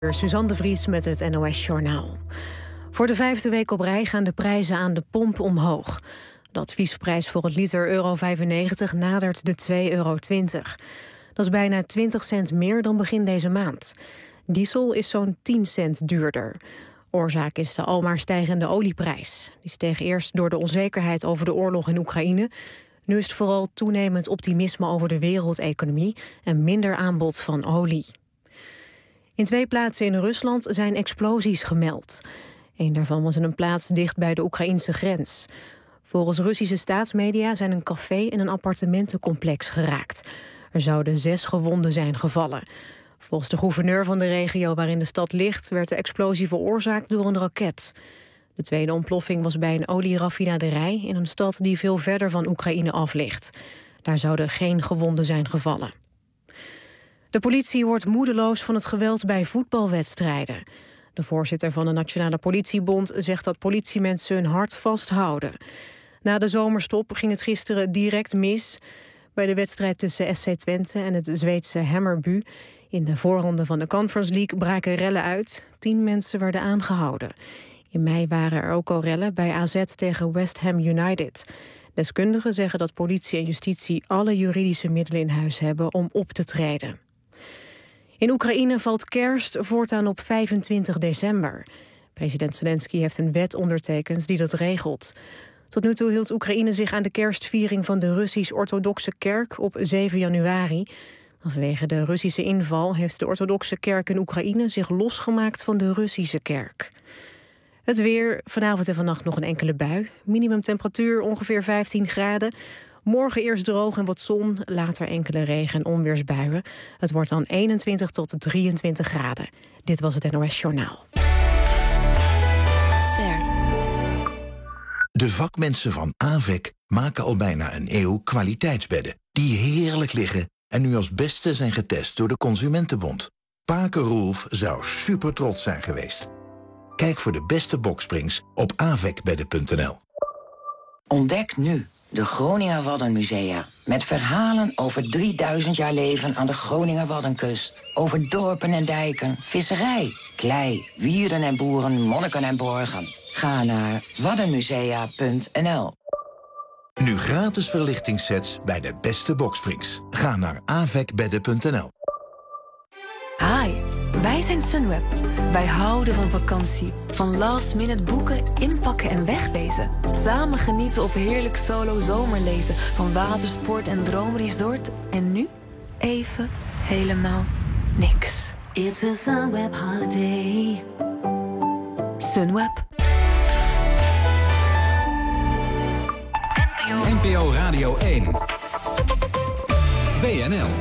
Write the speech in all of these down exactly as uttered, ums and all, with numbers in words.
Suzanne de Vries met het N O S-journaal. Voor de vijfde week op rij gaan de prijzen aan de pomp omhoog. De adviesprijs voor een liter euro vijfennegentig nadert de twee euro twintig. Dat is bijna twintig cent meer dan begin deze maand. Diesel is zo'n tien cent duurder. Oorzaak is de almaar stijgende olieprijs. Die steeg eerst door de onzekerheid over de oorlog in Oekraïne. Nu is het vooral toenemend optimisme over de wereldeconomie en minder aanbod van olie. In twee plaatsen in Rusland zijn explosies gemeld. Een daarvan was in een plaats dicht bij de Oekraïnse grens. Volgens Russische staatsmedia zijn een café en een appartementencomplex geraakt. Er zouden zes gewonden zijn gevallen. Volgens de gouverneur van de regio waarin de stad ligt werd de explosie veroorzaakt door een raket. De tweede ontploffing was bij een olieraffinaderij in een stad die veel verder van Oekraïne af ligt. Daar zouden geen gewonden zijn gevallen. De politie wordt moedeloos van het geweld bij voetbalwedstrijden. De voorzitter van de Nationale Politiebond zegt dat politiemensen hun hart vasthouden. Na de zomerstop ging het gisteren direct mis. Bij de wedstrijd tussen S C Twente en het Zweedse Hammarby in de voorronde van de Conference League braken rellen uit. Tien mensen werden aangehouden. In mei waren er ook al rellen bij A Z tegen West Ham United. Deskundigen zeggen dat politie en justitie alle juridische middelen in huis hebben om op te treden. In Oekraïne valt kerst voortaan op vijfentwintig december. President Zelensky heeft een wet ondertekend die dat regelt. Tot nu toe hield Oekraïne zich aan de kerstviering van de Russisch-orthodoxe kerk op zeven januari. Vanwege de Russische inval heeft de orthodoxe kerk in Oekraïne zich losgemaakt van de Russische kerk. Het weer, vanavond en vannacht nog een enkele bui. Minimumtemperatuur ongeveer vijftien graden. Morgen eerst droog en wat zon, later enkele regen- en onweersbuien. Het wordt dan eenentwintig tot drieëntwintig graden. Dit was het N O S-journaal. Ster. De vakmensen van Avec maken al bijna een eeuw kwaliteitsbedden die heerlijk liggen en nu als beste zijn getest door de Consumentenbond. Pake Roelf zou super trots zijn geweest. Kijk voor de beste boksprings op avecbedden punt n l. Ontdek nu de Groninger Waddenmusea. Met verhalen over drieduizend jaar leven aan de Groninger Waddenkust. Over dorpen en dijken, visserij, klei, wierden en boeren, monniken en borgen. Ga naar waddenmusea punt n l. Nu gratis verlichtingssets bij de beste boksprings. Ga naar avecbedden punt n l. Hi, wij zijn Sunweb. Wij houden van vakantie. Van last minute boeken, inpakken en wegwezen. Samen genieten of heerlijk solo zomerlezen. Van watersport en droomresort. En nu even helemaal niks. It's a Sunweb holiday. Sunweb. N P O Radio één. W N L.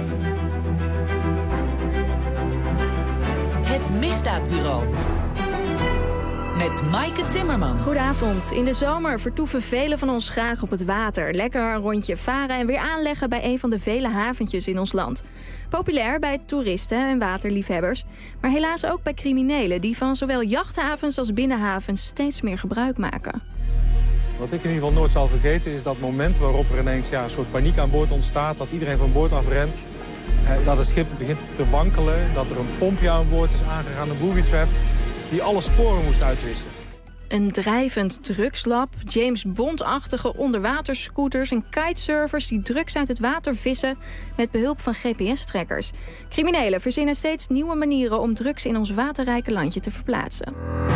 Het Misdaadbureau. Met Maaike Timmerman. Goedenavond. In de zomer vertoeven velen van ons graag op het water. Lekker een rondje varen en weer aanleggen bij een van de vele haventjes in ons land. Populair bij toeristen en waterliefhebbers. Maar helaas ook bij criminelen die van zowel jachthavens als binnenhavens steeds meer gebruik maken. Wat ik in ieder geval nooit zal vergeten is dat moment waarop er ineens ja, een soort paniek aan boord ontstaat. Dat iedereen van boord afrent. Eh, dat het schip begint te wankelen. Dat er een pompje aan boord is aangegaan, een booby trap. Die alle sporen moest uitwissen. Een drijvend drugslab, James Bond-achtige onderwaterscooters en kitesurfers die drugs uit het water vissen met behulp van G P S-trackers. Criminelen verzinnen steeds nieuwe manieren om drugs in ons waterrijke landje te verplaatsen.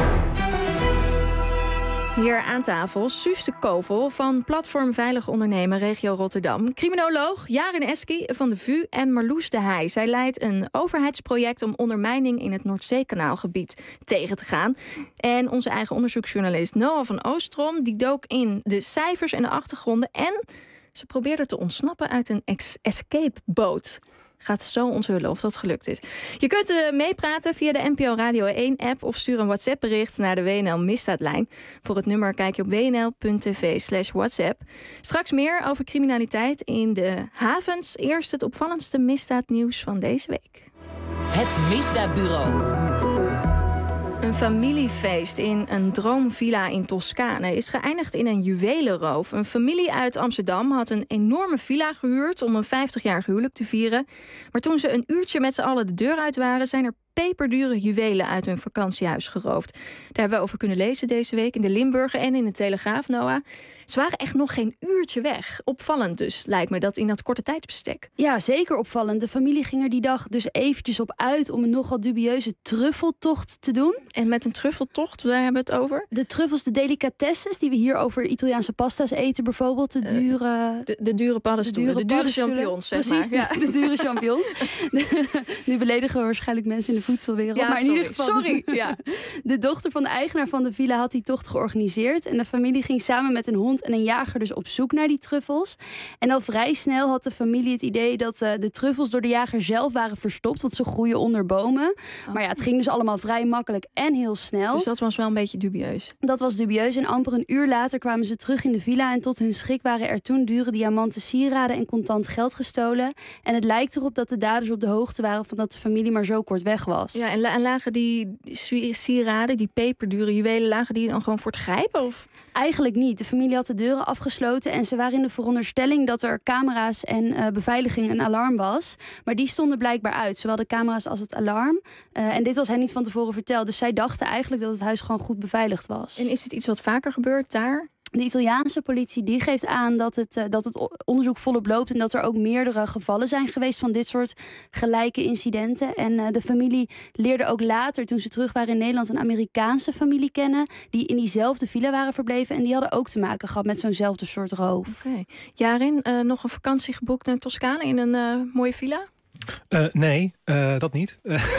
Hier aan tafel Suus de Kovel van Platform Veilig Ondernemen Regio Rotterdam. Criminoloog Jaren Eski van de V U en Marloes de Heij. Zij leidt een overheidsproject om ondermijning in het Noordzeekanaalgebied tegen te gaan. En onze eigen onderzoeksjournalist Noah van Oostrom die dook in de cijfers en de achtergronden. En ze probeerde te ontsnappen uit een escape-boot. Gaat zo onthullen of dat gelukt is. Je kunt uh, meepraten via de N P O Radio één-app... of stuur een WhatsApp-bericht naar de W N L-misdaadlijn. Voor het nummer kijk je op wnl.tv slash WhatsApp. Straks meer over criminaliteit in de havens. Eerst het opvallendste misdaadnieuws van deze week. Het Misdaadbureau. Een familiefeest in een droomvilla in Toscane is geëindigd in een juwelenroof. Een familie uit Amsterdam had een enorme villa gehuurd om een vijftigjarig huwelijk te vieren. Maar toen ze een uurtje met z'n allen de deur uit waren, zijn er peperdure juwelen uit hun vakantiehuis geroofd. Daar hebben we over kunnen lezen deze week in de Limburger en in de Telegraaf, Noah. Ze waren echt nog geen uurtje weg. Opvallend dus, lijkt me, dat in dat korte tijdsbestek. Ja, zeker opvallend. De familie ging er die dag dus eventjes op uit om een nogal dubieuze truffeltocht te doen. En met een truffeltocht, daar hebben we het over? De truffels, de delicatesses die we hier over Italiaanse pasta's eten bijvoorbeeld. De dure... Uh, de, de dure paddenstoelen, de dure, de dure champignons, zeg Precies, maar. Ja. de, de dure champignons. Nu beledigen we waarschijnlijk mensen in de voedselwereld. Ja, maar in sorry. ieder geval, sorry. Ja. De dochter van de eigenaar van de villa had die tocht georganiseerd. En de familie ging samen met een hond en een jager dus op zoek naar die truffels. En al vrij snel had de familie het idee dat uh, de truffels door de jager zelf waren verstopt, want ze groeien onder bomen. Oh. Maar ja, het ging dus allemaal vrij makkelijk en heel snel. Dus dat was wel een beetje dubieus. Dat was dubieus en amper een uur later kwamen ze terug in de villa en tot hun schrik waren er toen dure diamanten, sieraden en contant geld gestolen. En het lijkt erop dat de daders op de hoogte waren van dat de familie maar zo kort weg was. Ja, en, la- en lagen die sieraden, die peperdure juwelen, lagen die dan gewoon voor te grijpen? Of? Eigenlijk niet. De familie had de deuren afgesloten en ze waren in de veronderstelling dat er camera's en uh, beveiliging een alarm was. Maar die stonden blijkbaar uit, zowel de camera's als het alarm. Uh, en dit was hen niet van tevoren verteld. Dus zij dachten eigenlijk dat het huis gewoon goed beveiligd was. En is het iets wat vaker gebeurt daar? De Italiaanse politie die geeft aan dat het, uh, dat het onderzoek volop loopt en dat er ook meerdere gevallen zijn geweest van dit soort gelijke incidenten. En uh, de familie leerde ook later, toen ze terug waren in Nederland, een Amerikaanse familie kennen die in diezelfde villa waren verbleven en die hadden ook te maken gehad met zo'nzelfde soort roof. Oké. Okay. Jarin, uh, nog een vakantie geboekt naar Toscane in een uh, mooie villa? Uh, nee, uh, dat niet.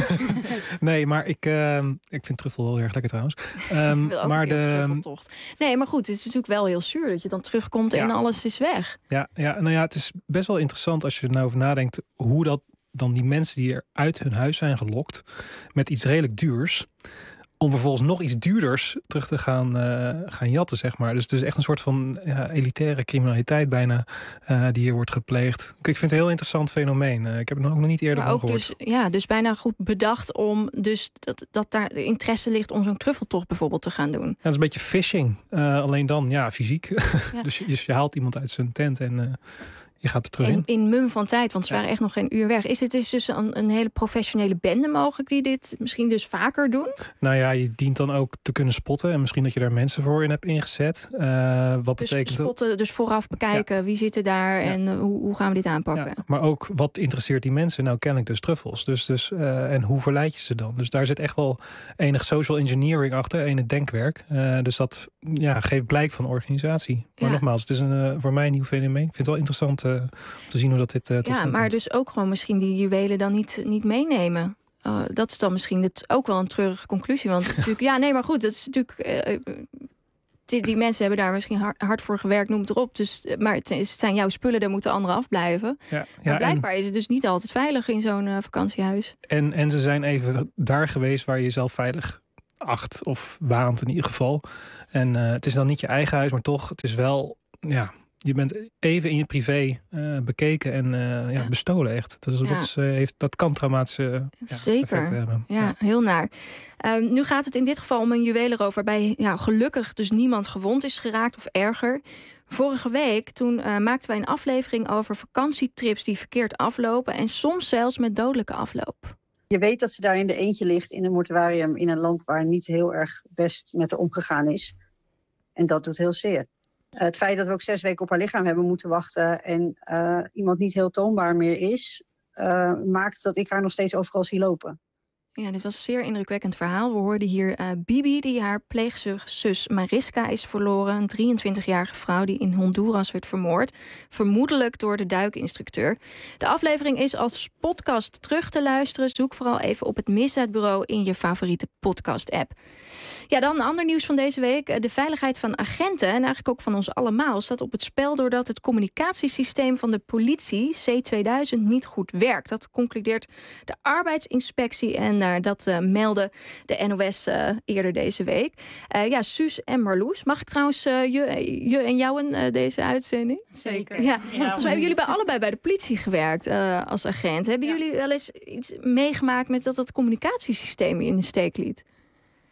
nee, maar ik, uh, ik vind truffel heel erg lekker trouwens. Um, ook maar de truffeltocht. Nee, maar goed, het is natuurlijk wel heel zuur dat je dan terugkomt ja. en alles is weg. Ja, ja, nou ja, het is best wel interessant als je er nou over nadenkt hoe dat dan die mensen die er uit hun huis zijn gelokt met iets redelijk duurs, om vervolgens nog iets duurders terug te gaan, uh, gaan jatten, zeg maar. Dus het is echt een soort van ja, elitaire criminaliteit bijna uh, die hier wordt gepleegd. Ik vind het een heel interessant fenomeen. Uh, ik heb het ook nog niet eerder maar van ook gehoord. Dus, ja, dus bijna goed bedacht om dus dat, dat daar de interesse ligt om zo'n truffeltocht bijvoorbeeld te gaan doen. Ja, dat is een beetje phishing. Uh, alleen dan, ja, fysiek. Ja. dus, dus je haalt iemand uit zijn tent en uh, je gaat er terug in. In, in mum van tijd, want ze waren ja. echt nog geen uur weg. Is het dus, dus een, een hele professionele bende mogelijk die dit misschien dus vaker doen? Nou ja, je dient dan ook te kunnen spotten. En misschien dat je daar mensen voor in hebt ingezet. Uh, wat dus betekent spotten, dat? Dus vooraf bekijken, ja. wie zit er daar ja. en uh, hoe, hoe gaan we dit aanpakken? Ja, maar ook, wat interesseert die mensen? Nou, kennelijk dus truffels. Dus, dus, uh, en hoe verleid je ze dan? Dus daar zit echt wel enig social engineering achter, enig denkwerk. Uh, dus dat ja, geeft blijk van organisatie. Maar ja. nogmaals, het is een, uh, voor mij een nieuw fenomeen. Ik vind het wel interessant uh, om te zien hoe dat dit uh, tot ja, maar komt. Dus ook gewoon misschien die juwelen dan niet, niet meenemen. Uh, dat is dan misschien het, ook wel een treurige conclusie. Want het is natuurlijk, ja, nee, maar goed, dat is natuurlijk. Uh, die, die mensen hebben daar misschien hard, hard voor gewerkt, noem het erop. Dus, maar het, het zijn jouw spullen, daar moeten anderen afblijven. Ja, ja, maar blijkbaar en, is het dus niet altijd veilig in zo'n uh, vakantiehuis. En, en ze zijn even daar geweest waar je jezelf veilig acht of waant in ieder geval. En uh, het is dan niet je eigen huis, maar toch, het is wel, ja, je bent even in je privé uh, bekeken en uh, ja, ja. bestolen echt. Dus ja. dat, is, uh, heeft, dat kan traumatische uh, ja, Zeker. hebben. Ja, ja, heel naar. Um, nu gaat het in dit geval om een juwelenroof waarbij ja, gelukkig dus niemand gewond is geraakt of erger. Vorige week toen uh, maakten wij een aflevering over vakantietrips die verkeerd aflopen en soms zelfs met dodelijke afloop. Je weet dat ze daar in de eentje ligt in een mortuarium in een land waar niet heel erg best met haar omgegaan is. En dat doet heel zeer. Uh, het feit dat we ook zes weken op haar lichaam hebben moeten wachten en uh, iemand niet heel toonbaar meer is, uh, maakt dat ik haar nog steeds overal zie lopen. Ja, dit was een zeer indrukwekkend verhaal. We hoorden hier uh, Bibi, die haar pleegzus Mariska is verloren. Een drieëntwintigjarige vrouw die in Honduras werd vermoord. Vermoedelijk door de duikinstructeur. De aflevering is als podcast terug te luisteren. Zoek vooral even op het Misdaadbureau in je favoriete podcast-app. Ja, dan ander nieuws van deze week. De veiligheid van agenten, en eigenlijk ook van ons allemaal, staat op het spel doordat het communicatiesysteem van de politie C tweeduizend niet goed werkt. Dat concludeert de arbeidsinspectie en uh, dat uh, meldde de N O S uh, eerder deze week. Uh, ja, Suus en Marloes. Mag ik trouwens uh, je, je en jou in uh, deze uitzending? Zeker. Ja. Ja. Volgens mij hebben jullie bij allebei bij de politie gewerkt uh, als agent. Hebben ja. jullie wel eens iets meegemaakt met dat het communicatiesysteem in de steek liet?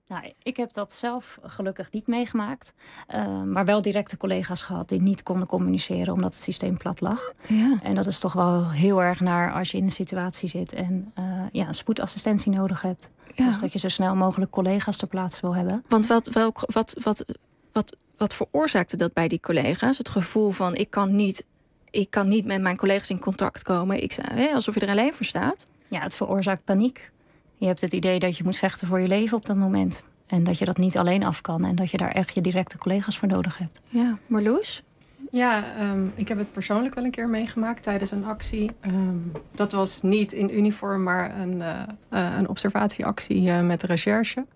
Nou, ik heb dat zelf gelukkig niet meegemaakt. Uh, maar wel directe collega's gehad die niet konden communiceren omdat het systeem plat lag. Ja. En dat is toch wel heel erg naar als je in een situatie zit en uh, ja, een spoedassistentie nodig hebt. Ja. Dus dat je zo snel mogelijk collega's ter plaatse wil hebben. Want wat, welk, wat, wat, wat, wat veroorzaakte dat bij die collega's? Het gevoel van ik kan niet, ik kan niet met mijn collega's in contact komen. Ik zei, hè, alsof je er alleen voor staat. Ja, het veroorzaakt paniek. Je hebt het idee dat je moet vechten voor je leven op dat moment. En dat je dat niet alleen af kan. En dat je daar echt je directe collega's voor nodig hebt. Ja, Marloes? Ja, um, ik heb het persoonlijk wel een keer meegemaakt tijdens een actie. Um, dat was niet in uniform, maar een, uh, uh, een observatieactie uh, met de recherche.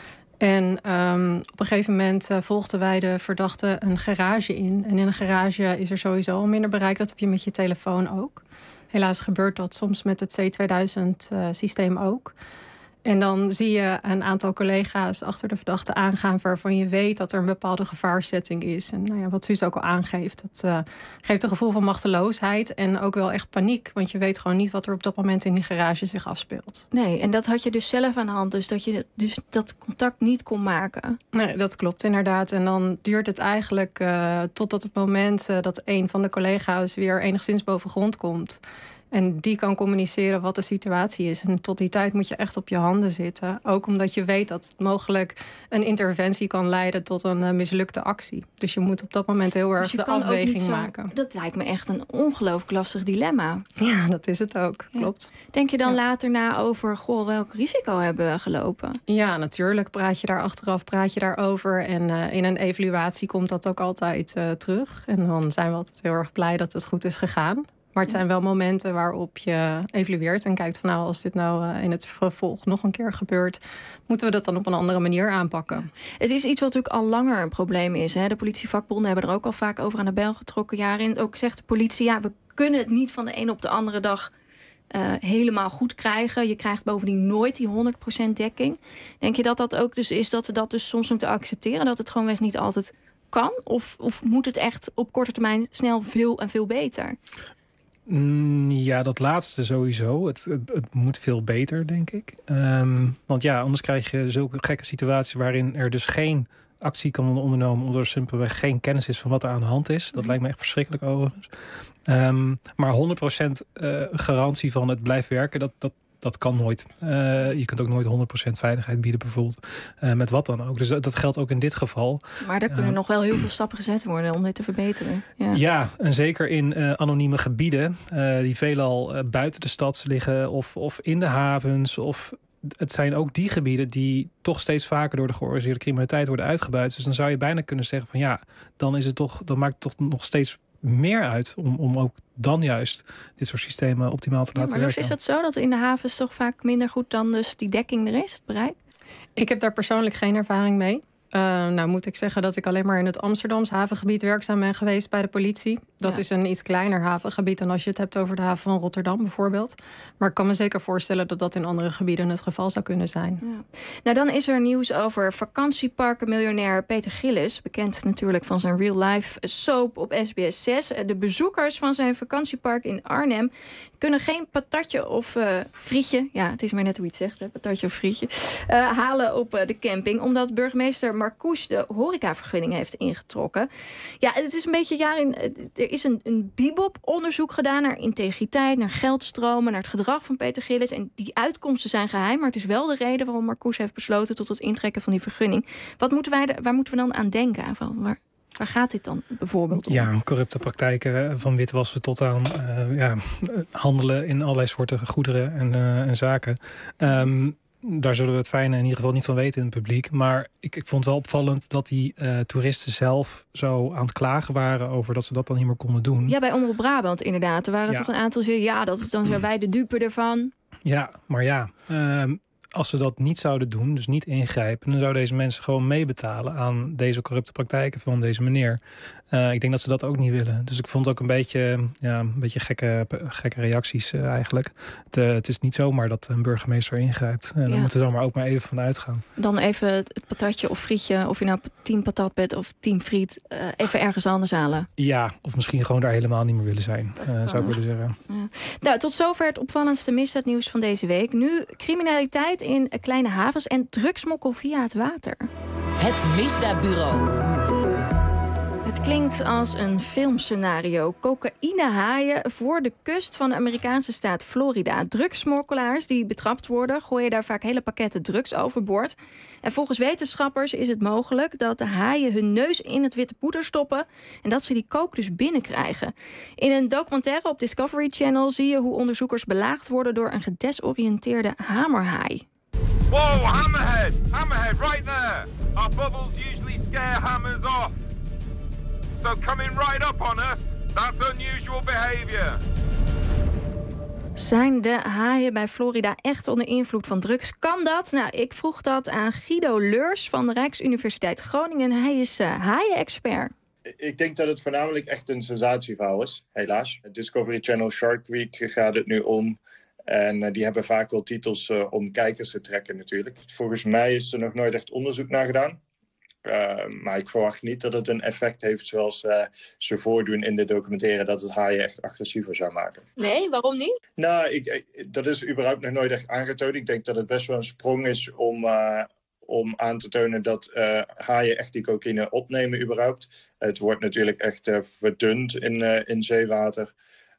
En um, op een gegeven moment uh, volgden wij de verdachte een garage in. En in een garage is er sowieso al minder bereik. Dat heb je met je telefoon ook. Helaas gebeurt dat soms met het C tweeduizend uh, systeem ook. En dan zie je een aantal collega's achter de verdachte aangaan waarvan je weet dat er een bepaalde gevaarsetting is. En nou ja, wat Suus ook al aangeeft, dat uh, geeft een gevoel van machteloosheid en ook wel echt paniek. Want je weet gewoon niet wat er op dat moment in die garage zich afspeelt. Nee, en dat had je dus zelf aan de hand, dus dat je dus dat contact niet kon maken. Nee, dat klopt inderdaad. En dan duurt het eigenlijk uh, totdat het moment uh, dat een van de collega's weer enigszins boven grond komt. En die kan communiceren wat de situatie is. En tot die tijd moet je echt op je handen zitten. Ook omdat je weet dat het mogelijk een interventie kan leiden tot een uh, mislukte actie. Dus je moet op dat moment heel erg dus de afweging zo, maken. Dat lijkt me echt een ongelooflijk lastig dilemma. Ja, dat is het ook. Ja. Klopt. Denk je dan ja. later na over, goh, welk risico hebben we gelopen? Ja, natuurlijk. Praat je daar achteraf, praat je daarover. En uh, in een evaluatie komt dat ook altijd uh, terug. En dan zijn we altijd heel erg blij dat het goed is gegaan. Maar het zijn wel momenten waarop je evalueert en kijkt van nou, als dit nou in het vervolg nog een keer gebeurt, moeten we dat dan op een andere manier aanpakken. Ja. Het is iets wat natuurlijk al langer een probleem is. Hè? De politievakbonden hebben er ook al vaak over aan de bel getrokken. Jaren. Ook zegt de politie, ja, we kunnen het niet van de een op de andere dag uh, helemaal goed krijgen. Je krijgt bovendien nooit die honderd procent dekking. Denk je dat dat ook dus is dat we dat dus soms moeten accepteren, dat het gewoonweg niet altijd kan? Of, of moet het echt op korte termijn snel veel en veel beter? Ja, dat laatste sowieso. Het, het, het moet veel beter, denk ik. Um, want ja, anders krijg je zulke gekke situaties waarin er dus geen actie kan worden ondernomen omdat er simpelweg geen kennis is van wat er aan de hand is. Dat mm-hmm. lijkt me echt verschrikkelijk overigens. Um, maar honderd procent uh, garantie van het blijft werken, dat, dat, dat kan nooit. Uh, je kunt ook nooit honderd procent veiligheid bieden bijvoorbeeld. Uh, met wat dan ook. Dus dat, dat geldt ook in dit geval. Maar er kunnen uh, nog wel heel veel stappen gezet worden om dit te verbeteren. Ja, ja en zeker in uh, anonieme gebieden. Uh, die veelal uh, buiten de stad liggen. Of, of in de havens. Of het zijn ook die gebieden die toch steeds vaker door de georganiseerde criminaliteit worden uitgebuit. Dus dan zou je bijna kunnen zeggen van ja, dan is het toch, dan maakt het toch nog steeds meer uit om, om ook dan juist dit soort systemen optimaal te laten ja, maar werken. Is dat zo dat in de havens toch vaak minder goed dan dus die dekking er is, het bereik? Ik heb daar persoonlijk geen ervaring mee. Uh, nou moet ik zeggen dat ik alleen maar in het Amsterdamse havengebied werkzaam ben geweest bij de politie. Dat ja. is een iets kleiner havengebied dan als je het hebt over de haven van Rotterdam bijvoorbeeld. Maar ik kan me zeker voorstellen dat dat in andere gebieden het geval zou kunnen zijn. Ja. Nou, dan is er nieuws over vakantieparkenmiljonair Peter Gillis. Bekend natuurlijk van zijn real-life soap op S B S zes. De bezoekers van zijn vakantiepark in Arnhem kunnen geen patatje of uh, frietje, ja, het is maar net hoe je het zegt, hè, patatje of frietje, uh, halen op uh, de camping, omdat burgemeester Marcouch de horecavergunning heeft ingetrokken. Ja, het is een beetje jaar in. Er is een, een Bibop-onderzoek gedaan naar integriteit, naar geldstromen, naar het gedrag van Peter Gillis. En die uitkomsten zijn geheim, maar het is wel de reden waarom Marcouch heeft besloten tot het intrekken van die vergunning. Wat moeten wij, waar moeten we dan aan denken? Van waar, waar gaat dit dan bijvoorbeeld om? Ja, corrupte praktijken van witwassen tot aan uh, ja, handelen in allerlei soorten goederen en, uh, en zaken. Um, Daar zullen we het fijne in ieder geval niet van weten in het publiek. Maar ik, ik vond het wel opvallend dat die uh, toeristen zelf zo aan het klagen waren over dat ze dat dan niet meer konden doen. Ja, bij Omroep Brabant inderdaad. Er waren ja. toch een aantal zeer, ja, dat is dan zijn wij de dupe ervan. Ja, maar ja, uh, als ze dat niet zouden doen, dus niet ingrijpen, dan zouden deze mensen gewoon meebetalen aan deze corrupte praktijken van deze meneer. Uh, ik denk dat ze dat ook niet willen. Dus ik vond het ook een beetje, ja, een beetje gekke, gekke reacties uh, eigenlijk. Het, uh, het is niet zomaar dat een burgemeester ingrijpt. Uh, ja. Daar moeten we dan maar ook maar even van uitgaan. Dan even het patatje of frietje, of je nou team patat bent of team friet, uh, even ergens anders halen. Ja, of misschien gewoon daar helemaal niet meer willen zijn, uh, zou ik willen zeggen. Ja. Nou, tot zover het opvallendste misdaadnieuws van deze week. Nu criminaliteit criminaliteit in kleine havens en drugsmokkel via het water. Het Misdaadbureau. Het klinkt als een filmscenario. Cocaïnehaaien voor de kust van de Amerikaanse staat Florida. Drugsmokkelaars die betrapt worden gooien daar vaak hele pakketten drugs overboord. En volgens wetenschappers is het mogelijk dat de haaien hun neus in het witte poeder stoppen en dat ze die kook dus binnenkrijgen. In een documentaire op Discovery Channel zie je hoe onderzoekers belaagd worden door een gedesoriënteerde hamerhaai. Whoa, hammerhead! Hammerhead, right there! Our bubbles usually scare hammers off. So coming right up on us, that's unusual behavior. Zijn de haaien bij Florida echt onder invloed van drugs? Kan dat? Nou, ik vroeg dat aan Guido Leurs van de Rijksuniversiteit Groningen. Hij is uh, haaien-expert. Ik denk dat het voornamelijk echt een sensatieverhaal is, helaas. Het Discovery Channel Shark Week gaat het nu om. En uh, die hebben vaak wel titels uh, om kijkers te trekken natuurlijk. Volgens mij is er nog nooit echt onderzoek naar gedaan. Uh, maar ik verwacht niet dat het een effect heeft zoals uh, ze voordoen in de documentaire, dat het haaien echt agressiever zou maken. Nee, waarom niet? Nou, ik, ik, dat is überhaupt nog nooit echt aangetoond. Ik denk dat het best wel een sprong is om, uh, om aan te tonen dat uh, haaien echt die cocaïne opnemen überhaupt. Het wordt natuurlijk echt uh, verdund in, uh, in zeewater.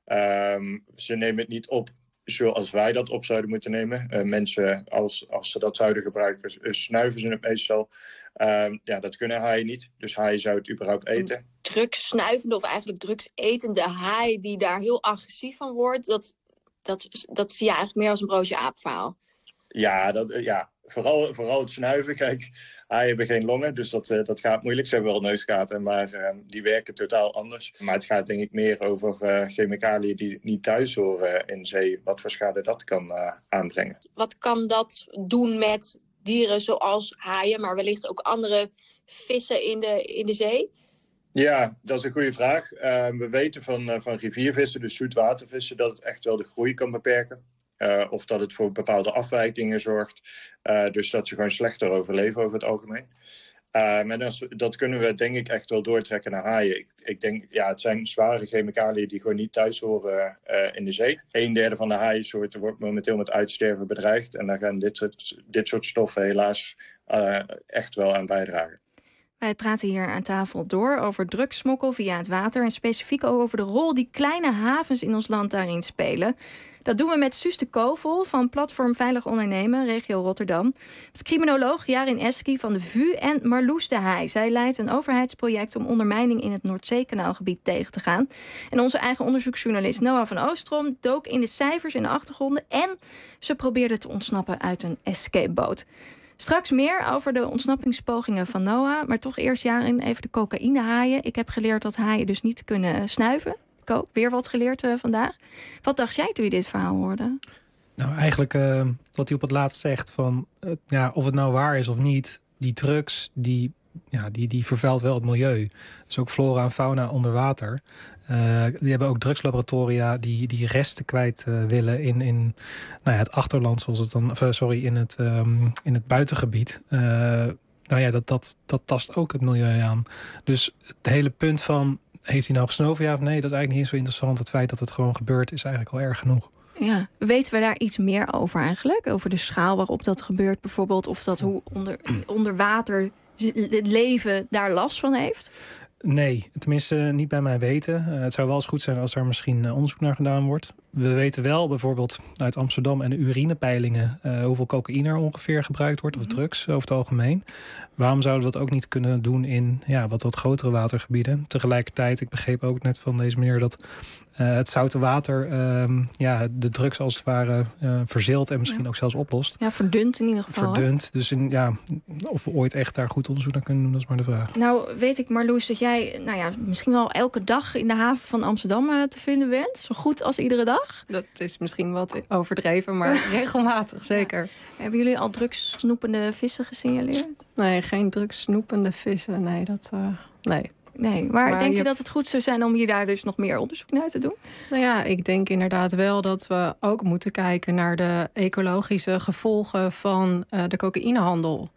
Um, ze nemen het niet op zoals wij dat op zouden moeten nemen. Uh, mensen, als, als ze dat zouden gebruiken, uh, snuiven ze het meestal. Uh, ja, dat kunnen haaien niet. Dus haaien zou het überhaupt eten. Drugssnuivende of eigenlijk drugsetende haai die daar heel agressief van wordt, dat, dat, dat zie je eigenlijk meer als een broodje aap verhaal. Ja, dat, uh, ja. Vooral, vooral het snuiven. Kijk, haaien hebben geen longen, dus dat, uh, dat gaat moeilijk. Ze hebben wel neusgaten, maar uh, die werken totaal anders. Maar het gaat denk ik meer over uh, chemicaliën die niet thuis horen in zee. Wat voor schade dat kan uh, aanbrengen. Wat kan dat doen met dieren zoals haaien, maar wellicht ook andere vissen in de, in de zee? Ja, dat is een goede vraag. Uh, we weten van, uh, van riviervissen, dus zoetwatervissen, dat het echt wel de groei kan beperken. Uh, of dat het voor bepaalde afwijkingen zorgt. Uh, dus dat ze gewoon slechter overleven over het algemeen. Uh, maar dat, dat kunnen we denk ik echt wel doortrekken naar haaien. Ik, ik denk, ja, het zijn zware chemicaliën die gewoon niet thuis horen uh, in de zee. Een derde van de haaiensoorten wordt momenteel met uitsterven bedreigd. En daar gaan dit soort, dit soort stoffen helaas uh, echt wel aan bijdragen. Wij praten hier aan tafel door over drugsmokkel via het water en specifiek ook over de rol die kleine havens in ons land daarin spelen. Dat doen we met Suus de Kovel van Platform Veilig Ondernemen, regio Rotterdam. Het criminoloog Jarin Eski van de V U en Marloes de Heij. Zij leidt een overheidsproject om ondermijning in het Noordzeekanaalgebied tegen te gaan. En onze eigen onderzoeksjournalist Noah van Oostrom dook in de cijfers en de achtergronden en ze probeerde te ontsnappen uit een escapeboot. Straks meer over de ontsnappingspogingen van Noah. Maar toch eerst, Jarin, even de cocaïnehaaien. Ik heb geleerd dat haaien dus niet kunnen snuiven. Ik ook weer wat geleerd uh, vandaag. Wat dacht jij toen je dit verhaal hoorde? Nou, eigenlijk uh, wat hij op het laatst zegt van uh, ja, of het nou waar is of niet, die drugs die, ja, die, die vervuilt wel het milieu. Dus ook flora en fauna onder water. Uh, die hebben ook drugslaboratoria die, die resten kwijt uh, willen in, in nou ja, het achterland, zoals het dan, uh, sorry, in het, um, in het buitengebied. Uh, nou ja, dat, dat, dat tast ook het milieu aan. Dus het hele punt van heeft hij nou gesnoven, ja of nee, dat is eigenlijk niet zo interessant. Het feit dat het gewoon gebeurt is eigenlijk al erg genoeg. Ja, weten we daar iets meer over eigenlijk? Over de schaal waarop dat gebeurt bijvoorbeeld, of dat hoe onder, onder water het leven daar last van heeft? Nee, tenminste niet bij mij weten. Uh, het zou wel eens goed zijn als er misschien uh, onderzoek naar gedaan wordt. We weten wel bijvoorbeeld uit Amsterdam en de urinepeilingen uh, hoeveel cocaïne er ongeveer gebruikt wordt, of drugs over het algemeen. Waarom zouden we dat ook niet kunnen doen in ja, wat wat grotere watergebieden? Tegelijkertijd, ik begreep ook net van deze meneer dat uh, het zoute water uh, ja, de drugs als het ware uh, verzeelt en misschien ja. ook zelfs oplost. Ja, verdunt in ieder geval. Verdunt. Hè? Dus in, ja, of we ooit echt daar goed onderzoek naar kunnen doen, dat is maar de vraag. Nou, weet ik, Marloes, dat jij nou ja, misschien wel elke dag in de haven van Amsterdam uh, te vinden bent. Zo goed als iedere dag. Dat is misschien wat overdreven, maar regelmatig, zeker. Ja. Hebben jullie al drugssnoepende vissen gesignaleerd? Nee, geen drugssnoepende vissen. Nee, dat... Uh, nee. Nee, maar, maar denk je, je dat het goed zou zijn om hier daar dus nog meer onderzoek naar te doen? Nou ja, ik denk inderdaad wel dat we ook moeten kijken naar de ecologische gevolgen van uh, de cocaïnehandel.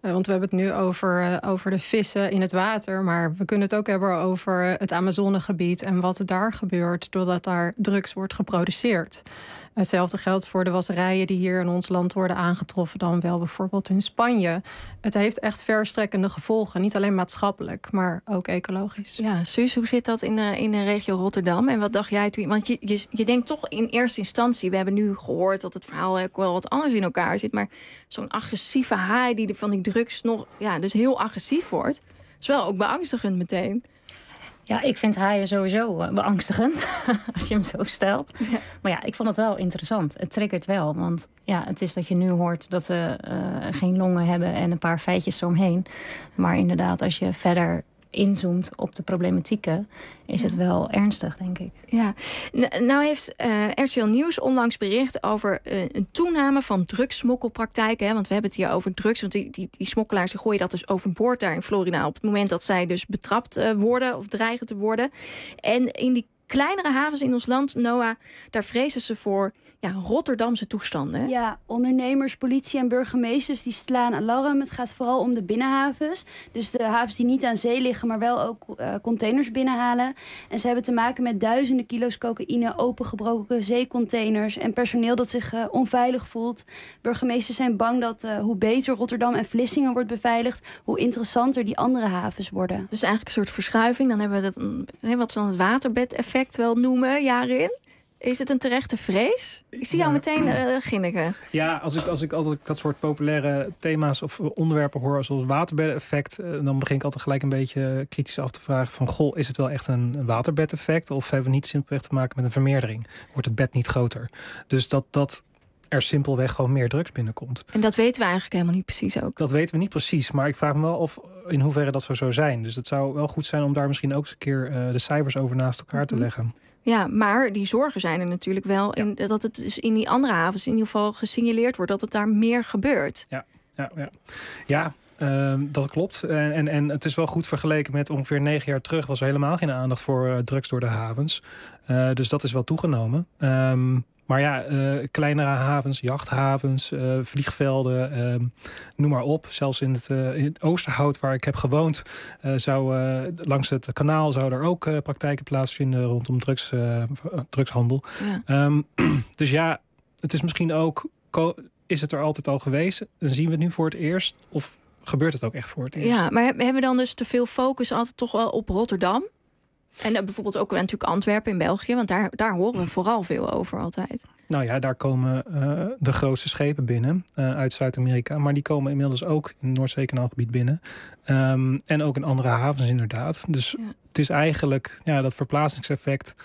Uh, want we hebben het nu over, uh, over de vissen in het water. Maar we kunnen het ook hebben over het Amazonegebied en wat daar gebeurt doordat daar drugs wordt geproduceerd. Hetzelfde geldt voor de wasserijen die hier in ons land worden aangetroffen dan wel bijvoorbeeld in Spanje. Het heeft echt verstrekkende gevolgen. Niet alleen maatschappelijk, maar ook ecologisch. Ja, Suus, hoe zit dat in de, in de regio Rotterdam? En wat dacht jij toen? Want je, je, je denkt toch in eerste instantie, we hebben nu gehoord dat het verhaal ook wel wat anders in elkaar zit. Maar zo'n agressieve haai die van die drugs nog ja, dus heel agressief wordt, is wel ook beangstigend meteen. Ja, ik vind haaien sowieso beangstigend, als je hem zo stelt. Ja. Maar ja, ik vond het wel interessant. Het triggert wel, want ja, het is dat je nu hoort dat ze uh, geen longen hebben en een paar feitjes eromheen. Maar inderdaad, als je verder inzoomt op de problematieken, is ja. het wel ernstig, denk ik. Ja, N- nou heeft uh, R T L Nieuws onlangs bericht over uh, een toename van drugssmokkelpraktijken. Hè, want we hebben het hier over drugs. Want die, die, die smokkelaars die gooien dat dus overboord daar in Florida op het moment dat zij dus betrapt uh, worden of dreigen te worden. En in die kleinere havens in ons land, Noah, daar vrezen ze voor ja, Rotterdamse toestanden. Hè? Ja, ondernemers, politie en burgemeesters die slaan alarm. Het gaat vooral om de binnenhavens. Dus de havens die niet aan zee liggen, maar wel ook uh, containers binnenhalen. En ze hebben te maken met duizenden kilo's cocaïne, opengebroken zeecontainers en personeel dat zich uh, onveilig voelt. Burgemeesters zijn bang dat uh, hoe beter Rotterdam en Vlissingen wordt beveiligd, hoe interessanter die andere havens worden. Dus eigenlijk een soort verschuiving. Dan hebben we dat, hè, wat ze dan het waterbedeffect wel noemen, jaren. Is het een terechte vrees? Ik zie jou ja. meteen uh, ginniken. Ja, als ik, als ik altijd dat soort populaire thema's of onderwerpen hoor, zoals het waterbedeffect, uh, dan begin ik altijd gelijk een beetje kritisch af te vragen van, goh, is het wel echt een waterbedeffect? Of hebben we niet simpelweg te maken met een vermeerdering? Wordt het bed niet groter? Dus dat dat er simpelweg gewoon meer drugs binnenkomt. En dat weten we eigenlijk helemaal niet precies ook. Dat weten we niet precies, maar ik vraag me wel of in hoeverre dat zo zou zijn. Dus het zou wel goed zijn om daar misschien ook eens een keer uh, de cijfers over naast elkaar mm-hmm. te leggen. Ja, maar die zorgen zijn er natuurlijk wel. Ja. In, dat het dus in die andere havens in ieder geval gesignaleerd wordt dat het daar meer gebeurt. Ja, ja, ja. ja uh, dat klopt. En, en, en het is wel goed vergeleken met ongeveer negen jaar terug was er helemaal geen aandacht voor uh, drugs door de havens. Uh, dus dat is wel toegenomen. Um, Maar ja, uh, kleinere havens, jachthavens, uh, vliegvelden, uh, noem maar op. Zelfs in het, uh, in het Oosterhout, waar ik heb gewoond, uh, zou uh, langs het kanaal zouden er ook uh, praktijken plaatsvinden rondom drugs, uh, drugshandel. Ja. Um, dus ja, het is misschien ook, is het er altijd al geweest? Dan zien we het nu voor het eerst? Of gebeurt het ook echt voor het eerst? Ja, maar hebben we dan dus te veel focus altijd toch wel op Rotterdam? En uh, bijvoorbeeld ook natuurlijk Antwerpen in België, want daar, daar horen we vooral veel over altijd. Nou ja, daar komen uh, de grootste schepen binnen uh, uit Zuid-Amerika. Maar die komen inmiddels ook in het Noordzeekanaalgebied binnen. Um, en ook in andere havens inderdaad. Dus ja. het is eigenlijk ja, dat verplaatsingseffect.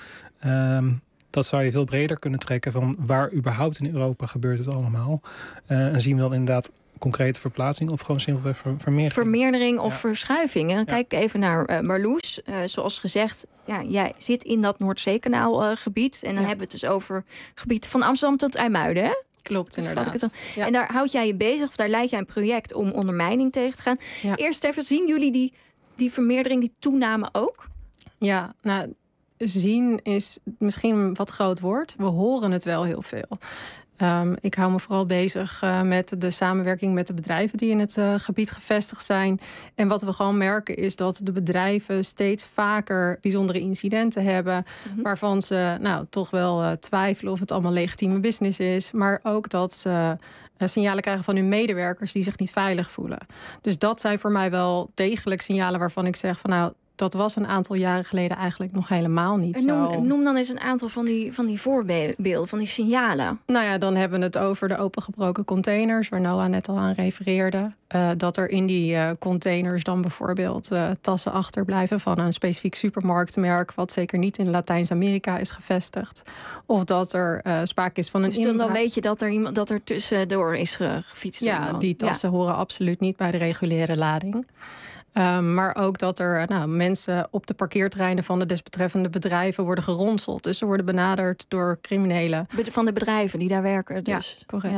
Um, dat zou je veel breder kunnen trekken van waar überhaupt in Europa gebeurt het allemaal. Uh, en zien we dan inderdaad concrete verplaatsing of gewoon simpelweg ver- vermeerdering? Vermeerdering of ja. verschuiving. Ja. Kijk even naar uh, Marloes. Uh, zoals gezegd, ja, jij zit in dat Noordzeekanaal uh, gebied. En dan ja. hebben we het dus over gebied van Amsterdam tot IJmuiden, hè? Klopt, dus inderdaad. Ja. En daar houd jij je bezig, of daar leid jij een project om ondermijning tegen te gaan. Ja. Eerst even, zien jullie die, die vermeerdering, die toename ook? Ja, nou, zien is misschien een wat groot woord. We horen het wel heel veel. Um, ik hou me vooral bezig uh, met de samenwerking met de bedrijven die in het uh, gebied gevestigd zijn. En wat we gewoon merken is dat de bedrijven steeds vaker bijzondere incidenten hebben. Mm-hmm. Waarvan ze nou toch wel uh, twijfelen of het allemaal legitieme business is. Maar ook dat ze uh, signalen krijgen van hun medewerkers die zich niet veilig voelen. Dus dat zijn voor mij wel degelijk signalen waarvan ik zeg van nou, dat was een aantal jaren geleden eigenlijk nog helemaal niet noem, zo. Noem dan eens een aantal van die, van die voorbeelden, van die signalen. Nou ja, dan hebben we het over de opengebroken containers, waar Noah net al aan refereerde. Uh, dat er in die uh, containers dan bijvoorbeeld uh, tassen achterblijven van een specifiek supermarktmerk, wat zeker niet in Latijns-Amerika is gevestigd. Of dat er uh, sprake is van een dus dan, inbraak. Dan weet je dat er iemand dat er tussendoor is gefietst. Ja, die tassen ja. horen absoluut niet bij de reguliere lading. Um, maar ook dat er nou, mensen op de parkeerterreinen van de desbetreffende bedrijven worden geronseld. Dus ze worden benaderd door criminelen. Van de bedrijven die daar werken dus. Ja, correct. Ja.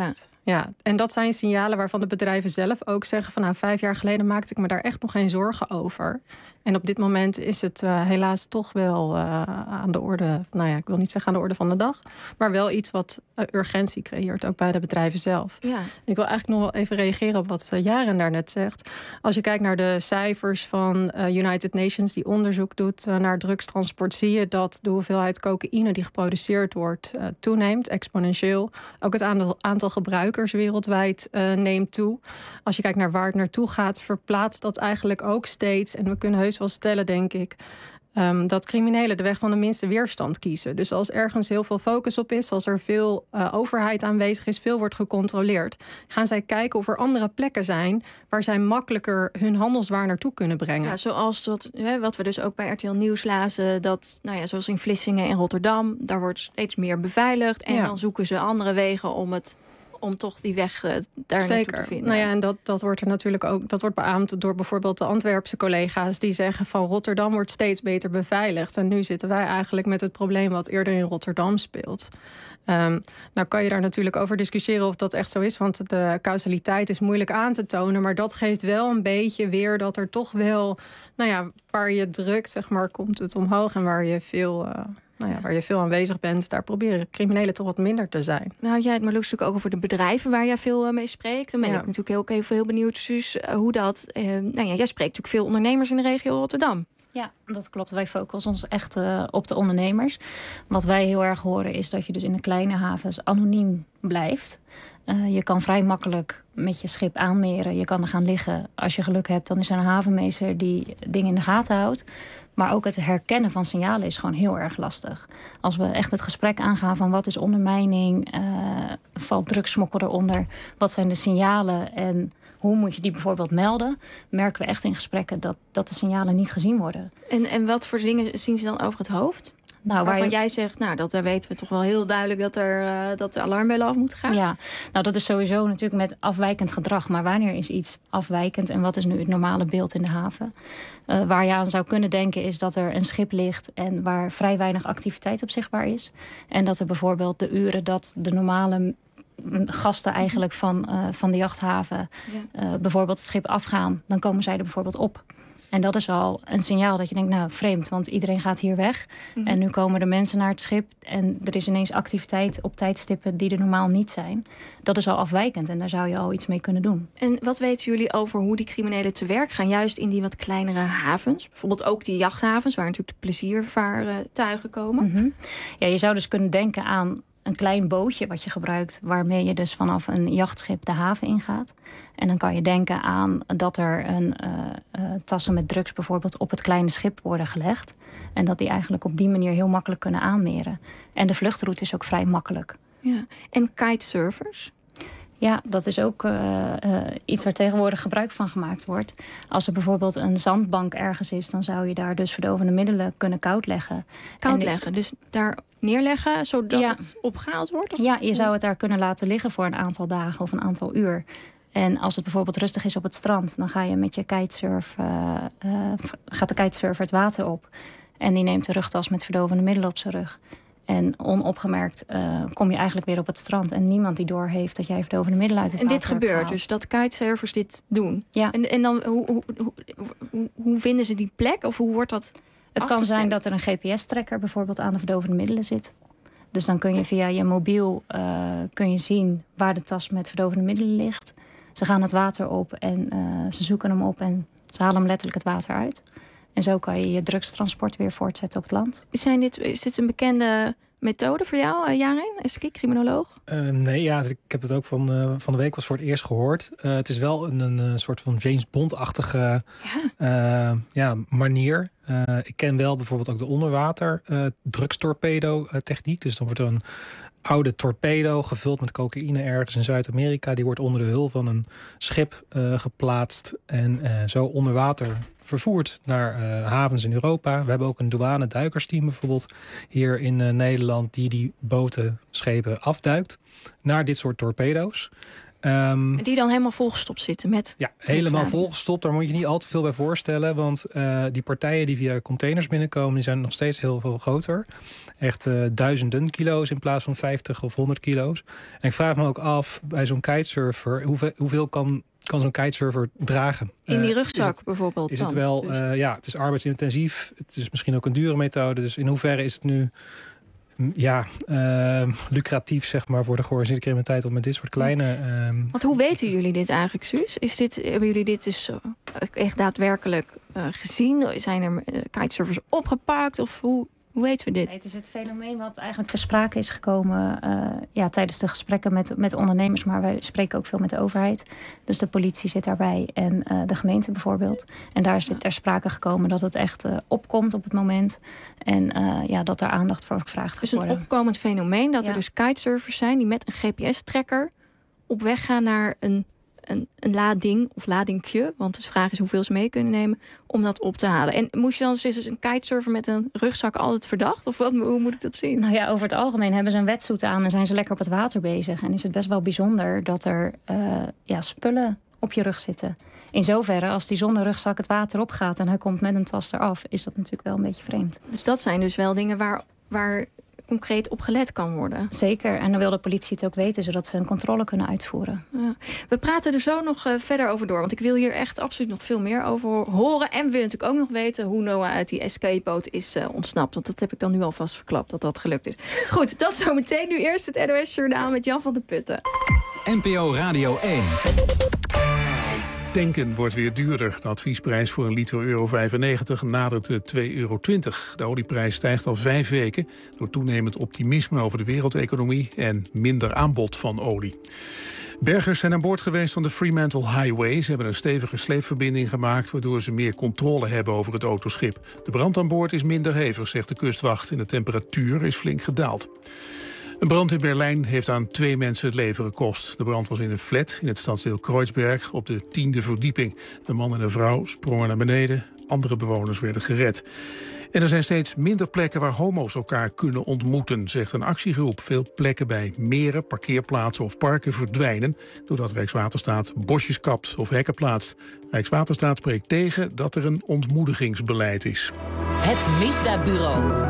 Ja, en dat zijn signalen waarvan de bedrijven zelf ook zeggen van nou, vijf jaar geleden maakte ik me daar echt nog geen zorgen over. En op dit moment is het uh, helaas toch wel uh, aan de orde, nou ja, ik wil niet zeggen aan de orde van de dag, maar wel iets wat uh, urgentie creëert, ook bij de bedrijven zelf. Ja. Ik wil eigenlijk nog wel even reageren op wat uh, Jaren daarnet zegt. Als je kijkt naar de cijfers van uh, United Nations die onderzoek doet uh, naar drugstransport, zie je dat de hoeveelheid cocaïne die geproduceerd wordt uh, toeneemt, exponentieel. Ook het aantal, aantal gebruikers wereldwijd uh, neemt toe. Als je kijkt naar waar het naartoe gaat, verplaatst dat eigenlijk ook steeds. En we kunnen heus wel stellen, denk ik, Um, dat criminelen de weg van de minste weerstand kiezen. Dus als ergens heel veel focus op is, als er veel uh, overheid aanwezig is, veel wordt gecontroleerd, gaan zij kijken of er andere plekken zijn waar zij makkelijker hun handelswaar naartoe kunnen brengen. Ja, zoals dat, hè, wat we dus ook bij R T L Nieuws lazen, dat, nou ja, zoals in Vlissingen en Rotterdam, daar wordt steeds meer beveiligd. En ja. dan zoeken ze andere wegen om het om toch die weg uh, daar naartoe te vinden. Nou ja, en dat, dat wordt er natuurlijk ook, dat wordt beaamd door bijvoorbeeld de Antwerpse collega's die zeggen van Rotterdam wordt steeds beter beveiligd. En nu zitten wij eigenlijk met het probleem wat eerder in Rotterdam speelt. Um, nou kan je daar natuurlijk over discussiëren of dat echt zo is, want de causaliteit is moeilijk aan te tonen. Maar dat geeft wel een beetje weer dat er toch wel, nou ja, waar je drukt, zeg maar, komt het omhoog en waar je veel Uh, Nou ja, waar je veel aanwezig bent, daar proberen criminelen toch wat minder te zijn. Nou had jij het Marloes natuurlijk ook over de bedrijven waar jij veel mee spreekt. Dan ben ja. ik natuurlijk ook even heel benieuwd, Suus, hoe dat. Uh, nou ja, jij spreekt natuurlijk veel ondernemers in de regio Rotterdam. Ja, dat klopt. Wij focussen ons echt uh, op de ondernemers. Wat wij heel erg horen is dat je dus in de kleine havens anoniem blijft. Uh, je kan vrij makkelijk met je schip aanmeren. Je kan er gaan liggen. Als je geluk hebt, dan is er een havenmeester die dingen in de gaten houdt. Maar ook het herkennen van signalen is gewoon heel erg lastig. Als we echt het gesprek aangaan van wat is ondermijning, uh, valt drugsmokkel eronder, wat zijn de signalen en hoe moet je die bijvoorbeeld melden, merken we echt in gesprekken dat, dat de signalen niet gezien worden. En, en wat voor dingen zien ze dan over het hoofd? Nou, waarvan je... jij zegt, nou, dat daar weten we toch wel heel duidelijk dat er uh, dat de alarmbellen af moeten gaan. Ja, nou dat is sowieso natuurlijk met afwijkend gedrag. Maar wanneer is iets afwijkend en wat is nu het normale beeld in de haven? Uh, waar je aan zou kunnen denken is dat er een schip ligt en waar vrij weinig activiteit op zichtbaar is. En dat er bijvoorbeeld de uren dat de normale gasten eigenlijk van, uh, van de jachthaven ja. uh, bijvoorbeeld het schip afgaan, dan komen zij er bijvoorbeeld op. En dat is al een signaal dat je denkt, nou vreemd, want iedereen gaat hier weg. Mm-hmm. En nu komen er mensen naar het schip en er is ineens activiteit op tijdstippen die er normaal niet zijn. Dat is al afwijkend en daar zou je al iets mee kunnen doen. En wat weten jullie over hoe die criminelen te werk gaan, juist in die wat kleinere havens? Bijvoorbeeld ook die jachthavens, waar natuurlijk de pleziervaartuigen komen. Mm-hmm. Ja, je zou dus kunnen denken aan een klein bootje wat je gebruikt, waarmee je dus vanaf een jachtschip de haven ingaat. En dan kan je denken aan dat er een uh, uh, tassen met drugs bijvoorbeeld op het kleine schip worden gelegd. En dat die eigenlijk op die manier heel makkelijk kunnen aanmeren. En de vluchtroute is ook vrij makkelijk. Ja. En kitesurfers? Ja, dat is ook uh, uh, iets waar tegenwoordig gebruik van gemaakt wordt. Als er bijvoorbeeld een zandbank ergens is, dan zou je daar dus verdovende middelen kunnen koud leggen. Koud leggen, dus daar neerleggen, zodat ja. het opgehaald wordt? Of? Ja, je zou het daar kunnen laten liggen voor een aantal dagen of een aantal uur. En als het bijvoorbeeld rustig is op het strand, dan ga je met je kitesurf, uh, uh, gaat de kitesurfer het water op. En die neemt de rugtas met verdovende middelen op zijn rug. En onopgemerkt uh, kom je eigenlijk weer op het strand. En niemand die doorheeft dat jij verdovende middelen uit het water hebt En dit gebeurt gehaald. dus, dat kitesurfers dit doen? Ja. En, en dan, hoe, hoe, hoe, hoe, hoe vinden ze die plek? Of hoe wordt dat Het kan zijn dat er een G P S-trekker bijvoorbeeld aan de verdovende middelen zit. Dus dan kun je via je mobiel uh, kun je zien waar de tas met verdovende middelen ligt. Ze gaan het water op en uh, ze zoeken hem op en ze halen hem letterlijk het water uit. En zo kan je je drugstransport weer voortzetten op het land. Zijn dit, is dit een bekende methode voor jou, Jaren Eski, criminoloog? Uh, nee, ja, ik heb het ook van, uh, van de week was voor het eerst gehoord. Uh, het is wel een, een soort van James Bond-achtige ja. Uh, ja, manier. Uh, ik ken wel bijvoorbeeld ook de onderwater uh, drugstorpedo uh, techniek. Dus dan wordt er een oude torpedo gevuld met cocaïne ergens in Zuid-Amerika. Die wordt onder de hul van een schip uh, geplaatst en uh, zo onder water vervoerd naar uh, havens in Europa. We hebben ook een douane-duikersteam bijvoorbeeld hier in uh, Nederland die die boten, schepen afduikt naar dit soort torpedo's. Um, die dan helemaal volgestopt zitten met... Ja, helemaal volgestopt. Daar moet je niet al te veel bij voorstellen. Want uh, die partijen die via containers binnenkomen... die zijn nog steeds heel veel groter. Echt uh, duizenden kilo's in plaats van vijftig of honderd kilo's. En ik vraag me ook af, bij zo'n kitesurfer... hoeveel, hoeveel kan... kan zo'n kitesurfer dragen? In die uh, rugzak het, bijvoorbeeld? Is dan? het wel, dus. uh, ja, het is arbeidsintensief. Het is misschien ook een dure methode. Dus in hoeverre is het nu... ja, uh, lucratief zeg maar voor de georganiseerde criminaliteit om met dit soort kleine... Um... Want hoe weten jullie dit eigenlijk, Suus? Is dit, hebben jullie dit dus uh, echt daadwerkelijk uh, gezien? Zijn er uh, kitesurfers opgepakt? Of hoe, hoe weten we dit? Nee, het is het fenomeen wat eigenlijk ter sprake is gekomen uh, ja, tijdens de gesprekken met, met ondernemers. Maar wij spreken ook veel met de overheid. Dus de politie zit daarbij en uh, de gemeente bijvoorbeeld. En daar is dit ter sprake gekomen dat het echt uh, opkomt op het moment. En uh, ja, dat er aandacht voor gevraagd gaat dus worden. Dus een opkomend fenomeen dat ja. er dus kitesurfers zijn... die met een G P S-tracker op weg gaan naar een, een, een lading of ladingje. Want de vraag is hoeveel ze mee kunnen nemen om dat op te halen. En moest je dan dus een kitesurfer met een rugzak altijd verdacht? Of wat, hoe moet ik dat zien? Nou ja, over het algemeen hebben ze een wetsuit aan en zijn ze lekker op het water bezig. En is het best wel bijzonder dat er uh, ja, spullen op je rug zitten. In zoverre, als die zonder rugzak het water opgaat en hij komt met een tas eraf, is dat natuurlijk wel een beetje vreemd. Dus dat zijn dus wel dingen waar, waar concreet op gelet kan worden. Zeker, en dan wil de politie het ook weten, zodat ze een controle kunnen uitvoeren. Ja. We praten er zo nog uh, verder over door, want ik wil hier echt absoluut nog veel meer over horen. En we willen natuurlijk ook nog weten hoe Noah uit die escape-boot is uh, ontsnapt. Want dat heb ik dan nu alvast verklapt, dat dat gelukt is. Goed, dat zometeen. Nu eerst het N O S-journaal met Jan van der Putten. N P O Radio één. Tanken wordt weer duurder. De adviesprijs voor een liter euro vijfennegentig nadert de twee euro twintig. De olieprijs stijgt al vijf weken door toenemend optimisme over de wereldeconomie en minder aanbod van olie. Bergers zijn aan boord geweest van de Fremantle Highway. Ze hebben een stevige sleepverbinding gemaakt, waardoor ze meer controle hebben over het autoschip. De brand aan boord is minder hevig, zegt de kustwacht, en de temperatuur is flink gedaald. Een brand in Berlijn heeft aan twee mensen het leven gekost. De brand was in een flat in het stadsdeel Kreuzberg op de tiende verdieping. Een man en een vrouw sprongen naar beneden. Andere bewoners werden gered. En er zijn steeds minder plekken waar homo's elkaar kunnen ontmoeten, zegt een actiegroep. Veel plekken bij meren, parkeerplaatsen of parken verdwijnen, doordat Rijkswaterstaat bosjes kapt of hekken plaatst. Rijkswaterstaat spreekt tegen dat er een ontmoedigingsbeleid is. Het Misdaadbureau.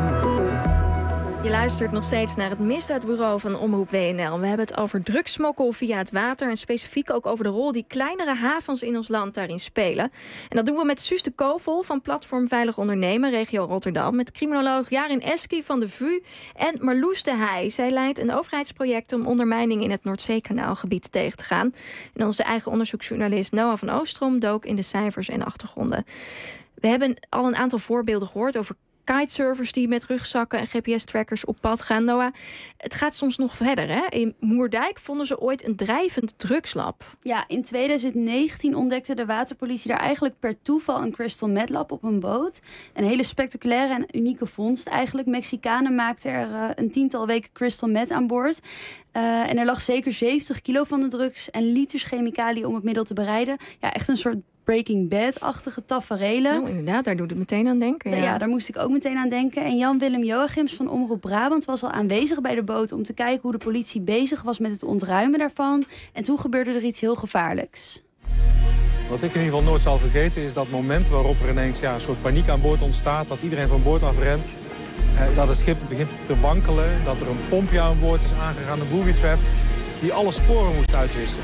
Je luistert nog steeds naar het Misdaadbureau van Omroep W N L. We hebben het over drugssmokkel via het water en specifiek ook over de rol die kleinere havens in ons land daarin spelen. En dat doen we met Suus de Kovel van Platform Veilig Ondernemen, regio Rotterdam, met criminoloog Jarin Eski van de V U en Marloes de Heij. Zij leidt een overheidsproject om ondermijning in het Noordzeekanaalgebied tegen te gaan. En onze eigen onderzoeksjournalist Noah van Oostrom dook in de cijfers en achtergronden. We hebben al een aantal voorbeelden gehoord over kitesurfers die met rugzakken en G P S-trackers op pad gaan. Noah, het gaat soms nog verder, hè? In Moerdijk vonden ze ooit een drijvend drugslab. Ja, in twintig negentien ontdekte de waterpolitie daar eigenlijk per toeval een crystal meth lab op een boot. Een hele spectaculaire en unieke vondst eigenlijk. Mexicanen maakten er uh, een tiental weken crystal meth aan boord. Uh, en er lag zeker zeventig kilo van de drugs en liters chemicaliën om het middel te bereiden. Ja, echt een soort Breaking Bad-achtige taferelen. Oh, inderdaad, daar doet het meteen aan denken. Ja. ja, daar moest ik ook meteen aan denken. En Jan-Willem Joachims van Omroep Brabant was al aanwezig bij de boot om te kijken hoe de politie bezig was met het ontruimen daarvan. En toen gebeurde er iets heel gevaarlijks. Wat ik in ieder geval nooit zal vergeten is dat moment waarop er ineens ja, een soort paniek aan boord ontstaat. Dat iedereen van boord afrent. Eh, dat het schip begint te wankelen. Dat er een pompje aan boord is aangegaan, een booby trap, die alle sporen moest uitwissen.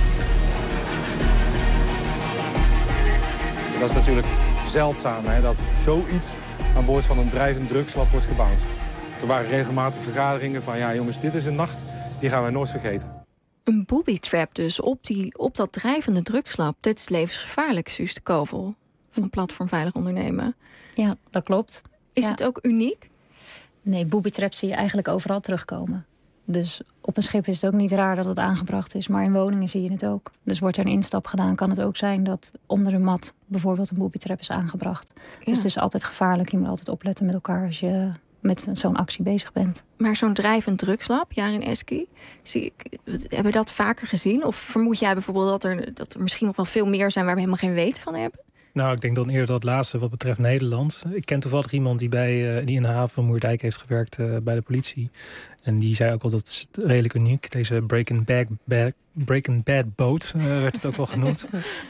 Dat is natuurlijk zeldzaam, hè, dat zoiets aan boord van een drijvend drugslab wordt gebouwd. Er waren regelmatig vergaderingen van, ja jongens, dit is een nacht, die gaan wij nooit vergeten. Een booby trap dus op, die, op dat drijvende drugslab. Dit is levensgevaarlijk, Suus de Kovel van Platform Veilig Ondernemen. Ja, dat klopt. Is ja. het ook uniek? Nee, booby traps zie je eigenlijk overal terugkomen. Dus op een schip is het ook niet raar dat het aangebracht is. Maar in woningen zie je het ook. Dus wordt er een instap gedaan, kan het ook zijn dat onder een mat bijvoorbeeld een booby trap is aangebracht. Ja. Dus het is altijd gevaarlijk. Je moet altijd opletten met elkaar als je met zo'n actie bezig bent. Maar zo'n drijvend drugslab, Jarin Eski, zie ik, hebben we dat vaker gezien? Of vermoed jij bijvoorbeeld dat er, dat er misschien nog wel veel meer zijn waar we helemaal geen weet van hebben? Nou, ik denk dan eerder dat laatste wat betreft Nederland. Ik ken toevallig iemand die, bij, uh, die in de haven van Moerdijk heeft gewerkt uh, bij de politie. En die zei ook al dat het redelijk uniek. Deze Breaking Bad, bad, Breaking Bad boot uh, werd het ook wel genoemd.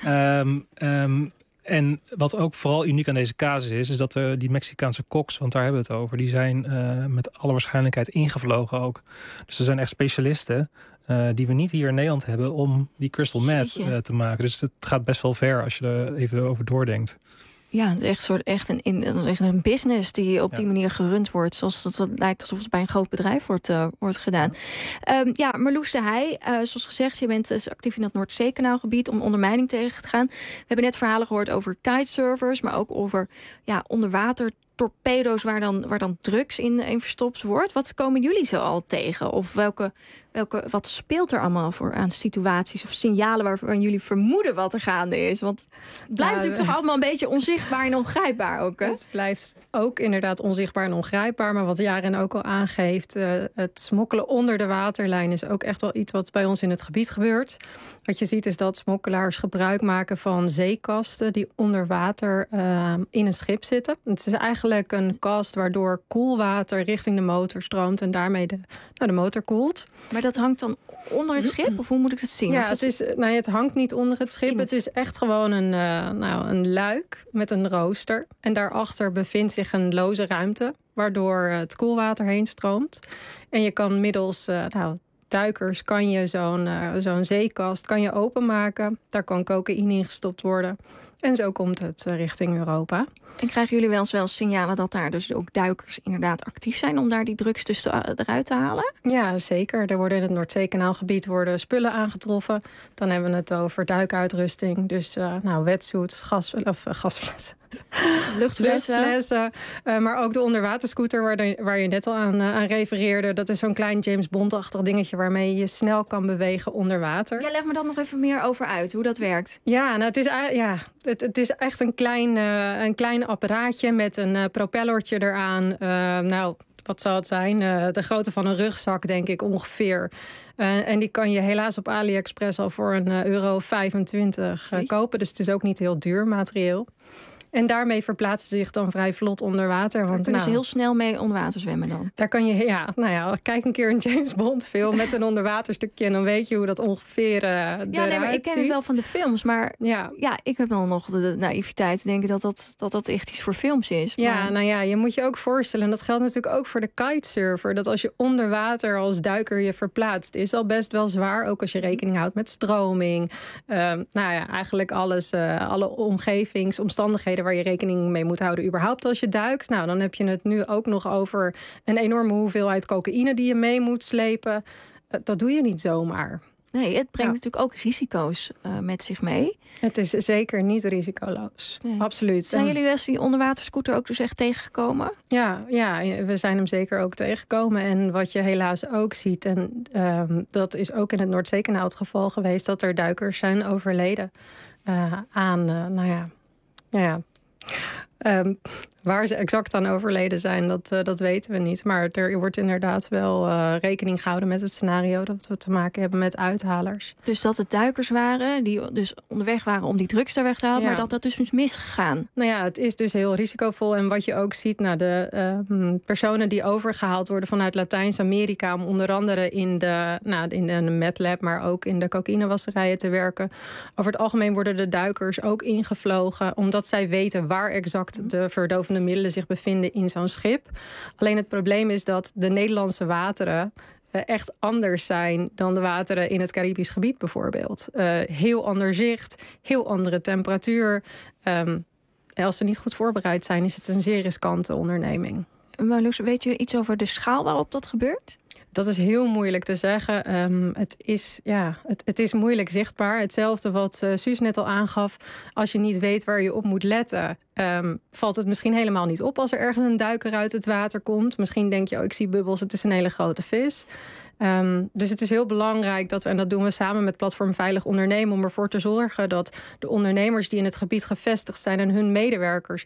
um, um, En wat ook vooral uniek aan deze casus is, is dat uh, die Mexicaanse koks, want daar hebben we het over, die zijn uh, met alle waarschijnlijkheid ingevlogen ook. Dus er zijn echt specialisten uh, die we niet hier in Nederland hebben om die crystal meth uh, te maken. Dus het gaat best wel ver als je er even over doordenkt. Ja, het is echt, soort, echt, een, in, het is echt een business die op ja. die manier gerund wordt. Zoals het, het lijkt alsof het bij een groot bedrijf wordt, uh, wordt gedaan. Ja, um, ja Marloes de Heij, uh, zoals gezegd, je bent dus actief in het Noordzeekanaalgebied om ondermijning tegen te gaan. We hebben net verhalen gehoord over kitesurfers, maar ook over ja, onderwater torpedo's waar dan, waar dan drugs in, in verstopt wordt. Wat komen jullie zo al tegen? Of welke, welke, wat speelt er allemaal voor aan situaties of signalen waarvan jullie vermoeden wat er gaande is? Want het blijft ja, natuurlijk toch allemaal een beetje onzichtbaar en ongrijpbaar ook. Hè? Het blijft ook inderdaad onzichtbaar en ongrijpbaar. Maar wat Jaren ook al aangeeft, uh, het smokkelen onder de waterlijn is ook echt wel iets wat bij ons in het gebied gebeurt. Wat je ziet is dat smokkelaars gebruik maken van zeekasten die onder water uh, in een schip zitten. Het is eigenlijk een kast waardoor koelwater richting de motor stroomt en daarmee de, nou, de motor koelt. Maar dat hangt dan onder het schip? Of hoe moet ik het zien? Ja, of het, is, nou, het hangt niet onder het schip. Het is echt gewoon een, uh, nou, een luik met een rooster. En daarachter bevindt zich een loze ruimte, waardoor het koelwater heen stroomt. En je kan middels uh, nou, duikers kan je zo'n, uh, zo'n zeekast kan je openmaken. Daar kan cocaïne in gestopt worden. En zo komt het uh, richting Europa. En krijgen jullie wel eens wel signalen dat daar dus ook duikers inderdaad actief zijn om daar die drugs tussen uh, eruit te halen? Ja, zeker. Er worden in het Noordzeekanaalgebied worden spullen aangetroffen. Dan hebben we het over duikuitrusting. Dus uh, nou, wetsuits, gas, of, uh, gasflessen. Luchtflessen. Luchtflessen. Uh, maar ook de onderwaterscooter waar, de, waar je net al aan, uh, aan refereerde. Dat is zo'n klein James Bond-achtig dingetje waarmee je snel kan bewegen onder water. Ja, leg me dan nog even meer over uit, hoe dat werkt. Ja, nou, het, is, ja het, het is echt een klein, uh, een klein apparaatje met een uh, propellertje eraan. Uh, nou, wat zal het zijn? Uh, de grootte van een rugzak, denk ik, ongeveer. Uh, en die kan je helaas op AliExpress al voor een uh, euro vijfentwintig uh, kopen. Dus het is ook niet heel duur materieel. En daarmee verplaatst ze zich dan vrij vlot onder water. Daar want, kunnen nou, ze heel snel mee onder water zwemmen dan? Daar kan je, ja, nou ja, kijk een keer een James Bond film met een onderwaterstukje en dan weet je hoe dat ongeveer uh, ja, nee, maar ik ken ziet. het wel van de films, maar ja, ja ik heb wel nog de, de naïviteit te denken dat dat, dat dat echt iets voor films is. Maar... Ja, nou ja, je moet je ook voorstellen, en dat geldt natuurlijk ook voor de kitesurfer, dat als je onder water als duiker je verplaatst, is al best wel zwaar, ook als je rekening houdt met stroming. Uh, nou ja, eigenlijk alles, uh, alle omgevingsomstandigheden waar je rekening mee moet houden überhaupt als je duikt. Nou, dan heb je het nu ook nog over een enorme hoeveelheid cocaïne die je mee moet slepen. Dat doe je niet zomaar. Nee, het brengt ja. natuurlijk ook risico's uh, met zich mee. Het is zeker niet risicoloos. Nee. Absoluut. Zijn jullie wel eens die onderwaterscooter ook dus echt tegengekomen? Ja, ja, we zijn hem zeker ook tegengekomen. En wat je helaas ook ziet, en um, dat is ook in het Noordzeekanaal het geval geweest, dat er duikers zijn overleden uh, aan, uh, nou ja, nou ja, Um, waar ze exact aan overleden zijn, dat, uh, dat weten we niet. Maar er wordt inderdaad wel uh, rekening gehouden met het scenario dat we te maken hebben met uithalers. Dus dat het duikers waren die dus onderweg waren om die drugs daar weg te halen, ja. maar dat dat dus is misgegaan. Nou ja, het is dus heel risicovol. En wat je ook ziet, nou, de uh, personen die overgehaald worden vanuit Latijns-Amerika om onder andere in de, nou, in de meth lab, maar ook in de cocaïnewasserijen te werken. Over het algemeen worden de duikers ook ingevlogen omdat zij weten waar exact de verdovende middelen zich bevinden in zo'n schip. Alleen het probleem is dat de Nederlandse wateren uh, echt anders zijn dan de wateren in het Caribisch gebied bijvoorbeeld. Uh, heel ander zicht, heel andere temperatuur. Um, als ze niet goed voorbereid zijn, is het een zeer riskante onderneming. Marloes, weet je iets over de schaal waarop dat gebeurt? Dat is heel moeilijk te zeggen. Um, het, is, ja, het, het is moeilijk zichtbaar. Hetzelfde wat uh, Suus net al aangaf. Als je niet weet waar je op moet letten, um, valt het misschien helemaal niet op als er ergens een duiker uit het water komt. Misschien denk je, oh, ik zie bubbels, het is een hele grote vis. Um, dus het is heel belangrijk dat we, en dat doen we samen met Platform Veilig Ondernemen, om ervoor te zorgen dat de ondernemers die in het gebied gevestigd zijn en hun medewerkers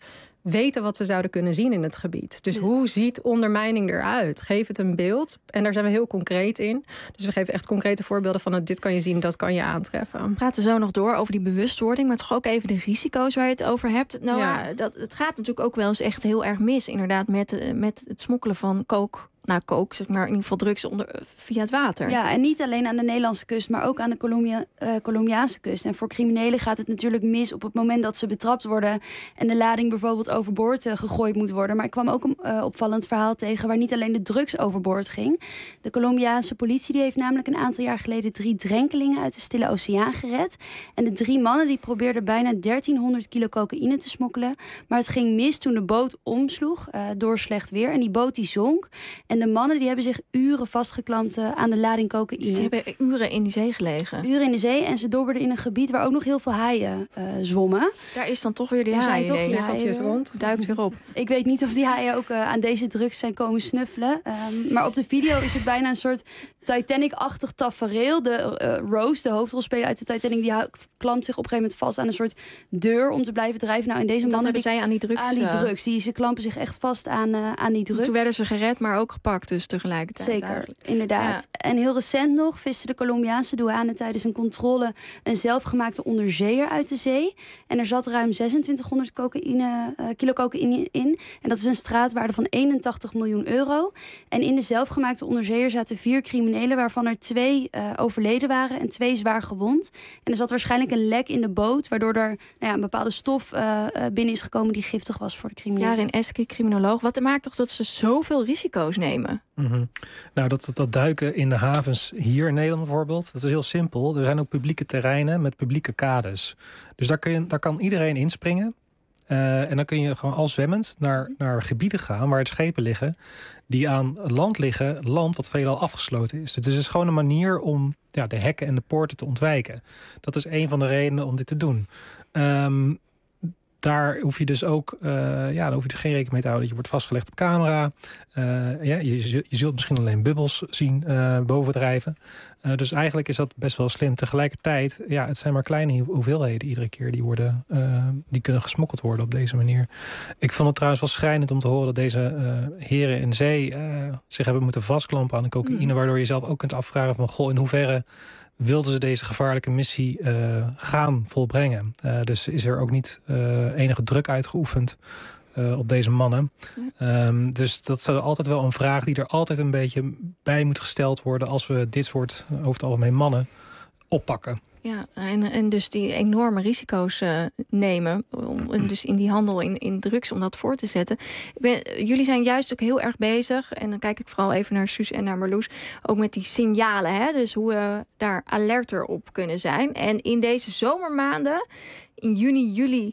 weten wat ze zouden kunnen zien in het gebied. Dus hoe ziet ondermijning eruit? Geef het een beeld. En daar zijn we heel concreet in. Dus we geven echt concrete voorbeelden van... dit kan je zien, dat kan je aantreffen. We praten zo nog door over die bewustwording... maar toch ook even de risico's waar je het over hebt. Nou, Ja. dat, het gaat natuurlijk ook wel eens echt heel erg mis... inderdaad met, met het smokkelen van kook... Nou, kook, zeg maar, in ieder geval drugs onder, via het water. Ja, en niet alleen aan de Nederlandse kust, maar ook aan de Colombia, uh, Colombiaanse kust. En voor criminelen gaat het natuurlijk mis op het moment dat ze betrapt worden... en de lading bijvoorbeeld overboord uh, gegooid moet worden. Maar ik kwam ook een uh, opvallend verhaal tegen... waar niet alleen de drugs overboord ging. De Colombiaanse politie die heeft namelijk een aantal jaar geleden... drie drenkelingen uit de Stille Oceaan gered. En de drie mannen die probeerden bijna dertienhonderd kilo cocaïne te smokkelen. Maar het ging mis toen de boot omsloeg uh, door slecht weer. En die boot die zonk... En de mannen die hebben zich uren vastgeklampt uh, aan de lading cocaïne. Ze hebben uren in die zee gelegen. Uren in de zee en ze dobberden in een gebied waar ook nog heel veel haaien uh, zwommen. Daar is dan toch weer die er haaien. zijn toch die haaien haaien rond. Duikt weer op. Ik weet niet of die haaien ook uh, aan deze drugs zijn komen snuffelen. Um, maar op de video is het bijna een soort Titanic-achtig tafereel. De uh, Rose, de hoofdrolspeler uit de Titanic, die klampt zich op een gegeven moment vast aan een soort deur om te blijven drijven. Nou, in deze mannen hebben zij aan die drugs. Aan die uh, drugs. Die, ze klampen zich echt vast aan, uh, aan die drugs. Toen werden ze gered, maar ook gepakt dus tegelijkertijd. Zeker, eigenlijk. inderdaad. Ja. En heel recent nog viste de Colombiaanse douane tijdens een controle een zelfgemaakte onderzeeër uit de zee. En er zat ruim zesentwintighonderd cocaïne, uh, kilo cocaïne in. En dat is een straatwaarde van eenentachtig miljoen euro. En in de zelfgemaakte onderzeeër zaten vier criminelen, waarvan er twee uh, overleden waren en twee zwaar gewond. En er zat waarschijnlijk een lek in de boot, waardoor er nou ja, een bepaalde stof uh, binnen is gekomen die giftig was voor de criminelen. Jarin Eski, criminoloog. Wat maakt toch dat ze zoveel risico's nemen? Mm-hmm. Nou, dat, dat duiken in de havens hier in Nederland bijvoorbeeld, dat is heel simpel. Er zijn ook publieke terreinen met publieke kades. Dus daar, kun je, daar kan iedereen inspringen. Uh, en dan kun je gewoon al zwemmend naar, naar gebieden gaan waar het schepen liggen die aan land liggen, land wat veelal afgesloten is. Dus het is gewoon een manier om ja, de hekken en de poorten te ontwijken. Dat is een van de redenen om dit te doen. Um, Daar hoef je dus ook, uh, ja, daar hoef je er geen rekening mee te houden dat je wordt vastgelegd op camera. Uh, ja, je, je zult misschien alleen bubbels zien uh, bovendrijven. Uh, dus eigenlijk is dat best wel slim. Tegelijkertijd, ja, het zijn maar kleine hoeveelheden iedere keer die worden, uh, die kunnen gesmokkeld worden op deze manier. Ik vond het trouwens wel schrijnend om te horen dat deze uh, heren in zee uh, zich hebben moeten vastklampen aan de cocaïne, mm. waardoor je zelf ook kunt afvragen van, goh, in hoeverre wilden ze deze gevaarlijke missie uh, gaan volbrengen. Uh, dus is er ook niet uh, enige druk uitgeoefend uh, op deze mannen. Ja. Um, dus dat is altijd wel een vraag die er altijd een beetje bij moet gesteld worden als we dit soort, over het algemeen mannen, oppakken. Ja, en, en dus die enorme risico's uh, nemen. Om, dus in die handel in, in drugs, om dat voor te zetten. Ik ben, jullie zijn juist ook heel erg bezig. En dan kijk ik vooral even naar Suus en naar Marloes. Ook met die signalen. Hè? Dus hoe we daar alerter op kunnen zijn. En in deze zomermaanden, in juni, juli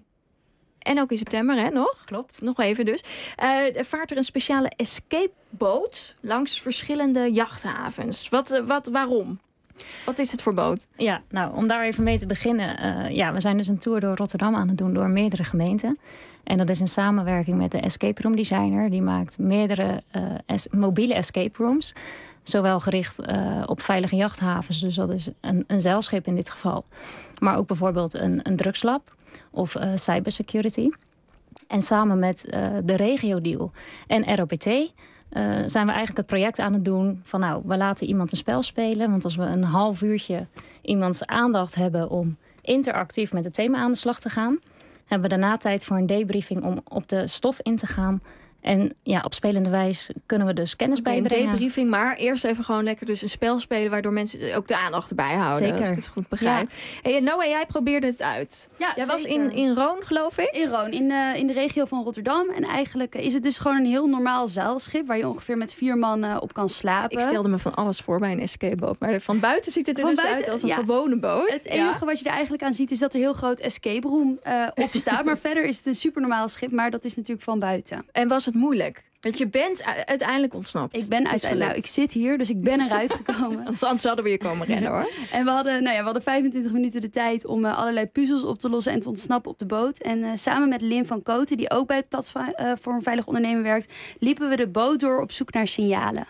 en ook in september, hè, nog? Klopt. Nog even dus. Uh, er vaart er een speciale escape-boot langs verschillende jachthavens. Wat, wat, waarom? Wat is het voor boot? Ja, nou, om daar even mee te beginnen. Uh, ja, we zijn dus een tour door Rotterdam aan het doen door meerdere gemeenten. En dat is in samenwerking met de escape room designer. Die maakt meerdere uh, es- mobiele escape rooms. Zowel gericht uh, op veilige jachthavens. Dus dat is een, een zeilschip in dit geval. Maar ook bijvoorbeeld een, een drugslab of uh, cybersecurity. En samen met uh, de regio-deal en R O P T Uh, zijn we eigenlijk het project aan het doen van, nou, we laten iemand een spel spelen. Want als we een half uurtje iemands aandacht hebben om interactief met het thema aan de slag te gaan, hebben we daarna tijd voor een debriefing om op de stof in te gaan. En ja, op spelende wijze kunnen we dus kennis okay, bijbrengen. Een debriefing, maar eerst even gewoon lekker dus een spel spelen, waardoor mensen ook de aandacht erbij houden. Zeker. Als ik het goed begrijp. Ja. Hey, Noah, jij probeerde het uit. Ja, jij zeker. was in, in Roon, geloof ik? In Roon, in, uh, in de regio van Rotterdam. En eigenlijk is het dus gewoon een heel normaal zeilschip waar je ongeveer met vier man uh, op kan slapen. Ik stelde me van alles voor bij een escape-boot. Maar van buiten ziet het er van dus buiten, uit als een ja. gewone boot. Het enige ja. wat je er eigenlijk aan ziet is dat er heel groot escape room uh, op staat. Maar verder is het een supernormaal schip, maar dat is natuurlijk van buiten. En was het moeilijk? Want je bent uiteindelijk ontsnapt. Ik ben uiteindelijk. Nou, ik zit hier, dus ik ben eruit gekomen. Anders hadden we je komen rennen, hoor. En we hadden, nou ja, we hadden vijfentwintig minuten de tijd om uh, allerlei puzzels op te lossen en te ontsnappen op de boot. En uh, samen met Lin van Koten, die ook bij het platform uh, Veilig Ondernemen werkt, liepen we de boot door op zoek naar signalen.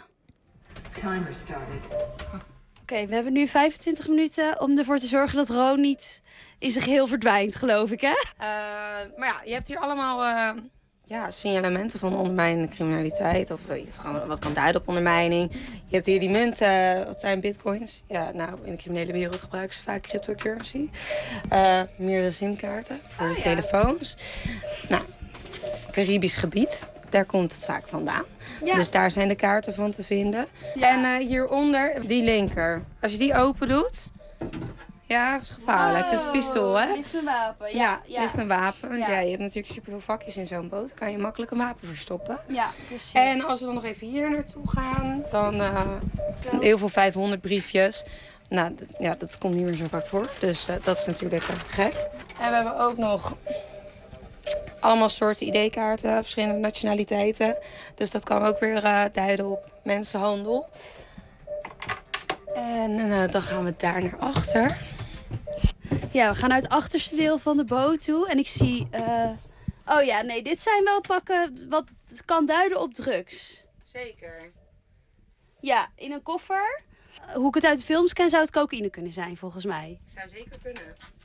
Timer started. Oké, okay, we hebben nu vijfentwintig minuten om ervoor te zorgen dat Roon niet in zijn geheel verdwijnt, geloof ik, hè? Uh, maar ja, je hebt hier allemaal Uh... ja, signalementen van ondermijnende criminaliteit. Of iets gewoon wat kan duiden op ondermijning. Je hebt hier die munten, wat zijn bitcoins? Ja, nou, in de criminele wereld gebruiken ze vaak cryptocurrency. Uh, meerdere simkaarten voor de oh, telefoons. Ja. Nou, Caribisch gebied, daar komt het vaak vandaan. Ja. Dus daar zijn de kaarten van te vinden. Ja. En uh, hieronder, die linker. Als je die open doet... Ja, dat is gevaarlijk. Wow. Dat is een pistool, hè? Ligt een wapen. Ja, ja, ja. ligt een wapen. Ja. Ja, je hebt natuurlijk superveel vakjes in zo'n boot. Dan kan je makkelijk een wapen verstoppen. Ja, precies. En als we dan nog even hier naartoe gaan, dan uh, heel veel vijfhonderd briefjes. Nou, d- ja, dat komt niet meer zo vaak voor. Dus uh, dat is natuurlijk uh, gek. En we hebben ook nog allemaal soorten I D-kaarten, verschillende nationaliteiten. Dus dat kan ook weer uh, duiden op mensenhandel. En uh, dan gaan we daar naar achter. Ja, we gaan naar het achterste deel van de boot toe. En ik zie... Uh... Oh ja, nee, dit zijn wel pakken wat kan duiden op drugs. Zeker. Ja, in een koffer. Uh, hoe ik het uit de films ken, zou het cocaïne kunnen zijn, volgens mij. Zou zeker kunnen.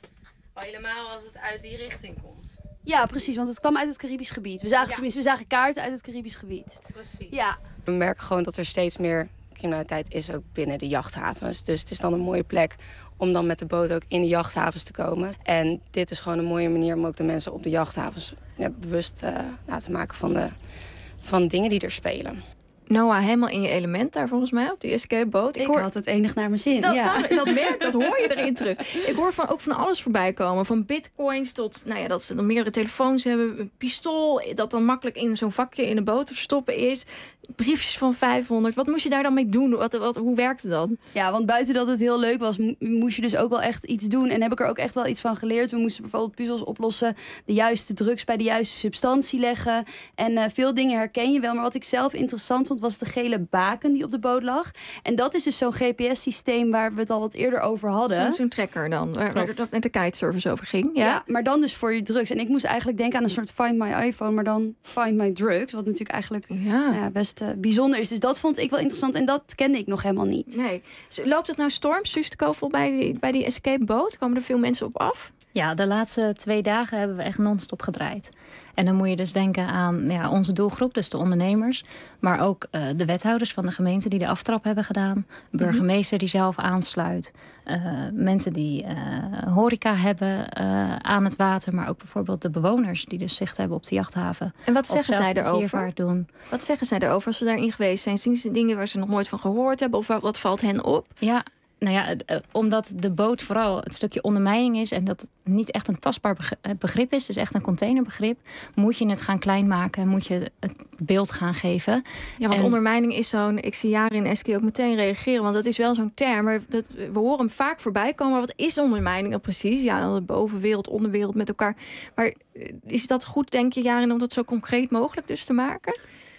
Al helemaal als het uit die richting komt. Ja, precies, want het kwam uit het Caribisch gebied. We zagen, ja. tenminste, we zagen kaarten uit het Caribisch gebied. Precies. Ja. We merken gewoon dat er steeds meer criminaliteit is ook binnen de jachthavens. Dus het is dan een mooie plek om dan met de boot ook in de jachthavens te komen. En dit is gewoon een mooie manier om ook de mensen op de jachthavens ja, bewust uh, laten maken van de van dingen die er spelen. Noah, helemaal in je element daar volgens mij op die escapeboot. Ik, ik hoor... had het enig naar mijn zin. Dat, ja. zag, dat merk, dat hoor je erin terug. Ik hoor van, ook van alles voorbij komen. Van bitcoins tot nou ja, dat ze dan meerdere telefoons hebben. Een pistool dat dan makkelijk in zo'n vakje in de boot te verstoppen is. Briefjes van vijfhonderd. Wat moest je daar dan mee doen? Wat, wat, hoe werkte dat? Ja, want buiten dat het heel leuk was, moest je dus ook wel echt iets doen. En heb ik er ook echt wel iets van geleerd. We moesten bijvoorbeeld puzzels oplossen. De juiste drugs bij de juiste substantie leggen. En uh, veel dingen herken je wel. Maar wat ik zelf interessant vond, was de gele baken die op de boot lag. En dat is dus zo'n G P S-systeem waar we het al wat eerder over hadden. Zo, zo'n tracker dan, waar, waar het met de kitesurfers over ging. Ja? Ja, maar dan dus voor je drugs. En ik moest eigenlijk denken aan een soort Find My iPhone, maar dan Find My Drugs. Wat natuurlijk eigenlijk ja. Ja, best uh, bijzonder is. Dus dat vond ik wel interessant en dat kende ik nog helemaal niet. Nee. Loopt het nou storm, Suus de Kovel, bij die, bij die escape-boot? Komen er veel mensen op af? Ja, de laatste twee dagen hebben we echt non-stop gedraaid. En dan moet je dus denken aan ja, onze doelgroep, dus de ondernemers. Maar ook uh, de wethouders van de gemeente die de aftrap hebben gedaan. Burgemeester die zelf aansluit. Uh, mensen die uh, horeca hebben uh, aan het water. Maar ook bijvoorbeeld de bewoners die dus zicht hebben op de jachthaven. En wat zeggen zij erover? Doen. Wat zeggen zij erover als ze daarin geweest zijn? Zien ze dingen waar ze nog nooit van gehoord hebben? Of wat valt hen op? Ja. Nou ja, omdat de boot vooral het stukje ondermijning is en dat niet echt een tastbaar begrip is, dus echt een containerbegrip, moet je het gaan klein maken, moet je het beeld gaan geven. Ja, want en ondermijning is zo'n, ik zie Jaren en Eski ook meteen reageren, want dat is wel zo'n term, maar dat, we horen hem vaak voorbij komen. Maar wat is ondermijning dan precies? Ja, dan de bovenwereld, onderwereld met elkaar. Maar is dat goed, denk je, Jaren, om dat zo concreet mogelijk dus te maken?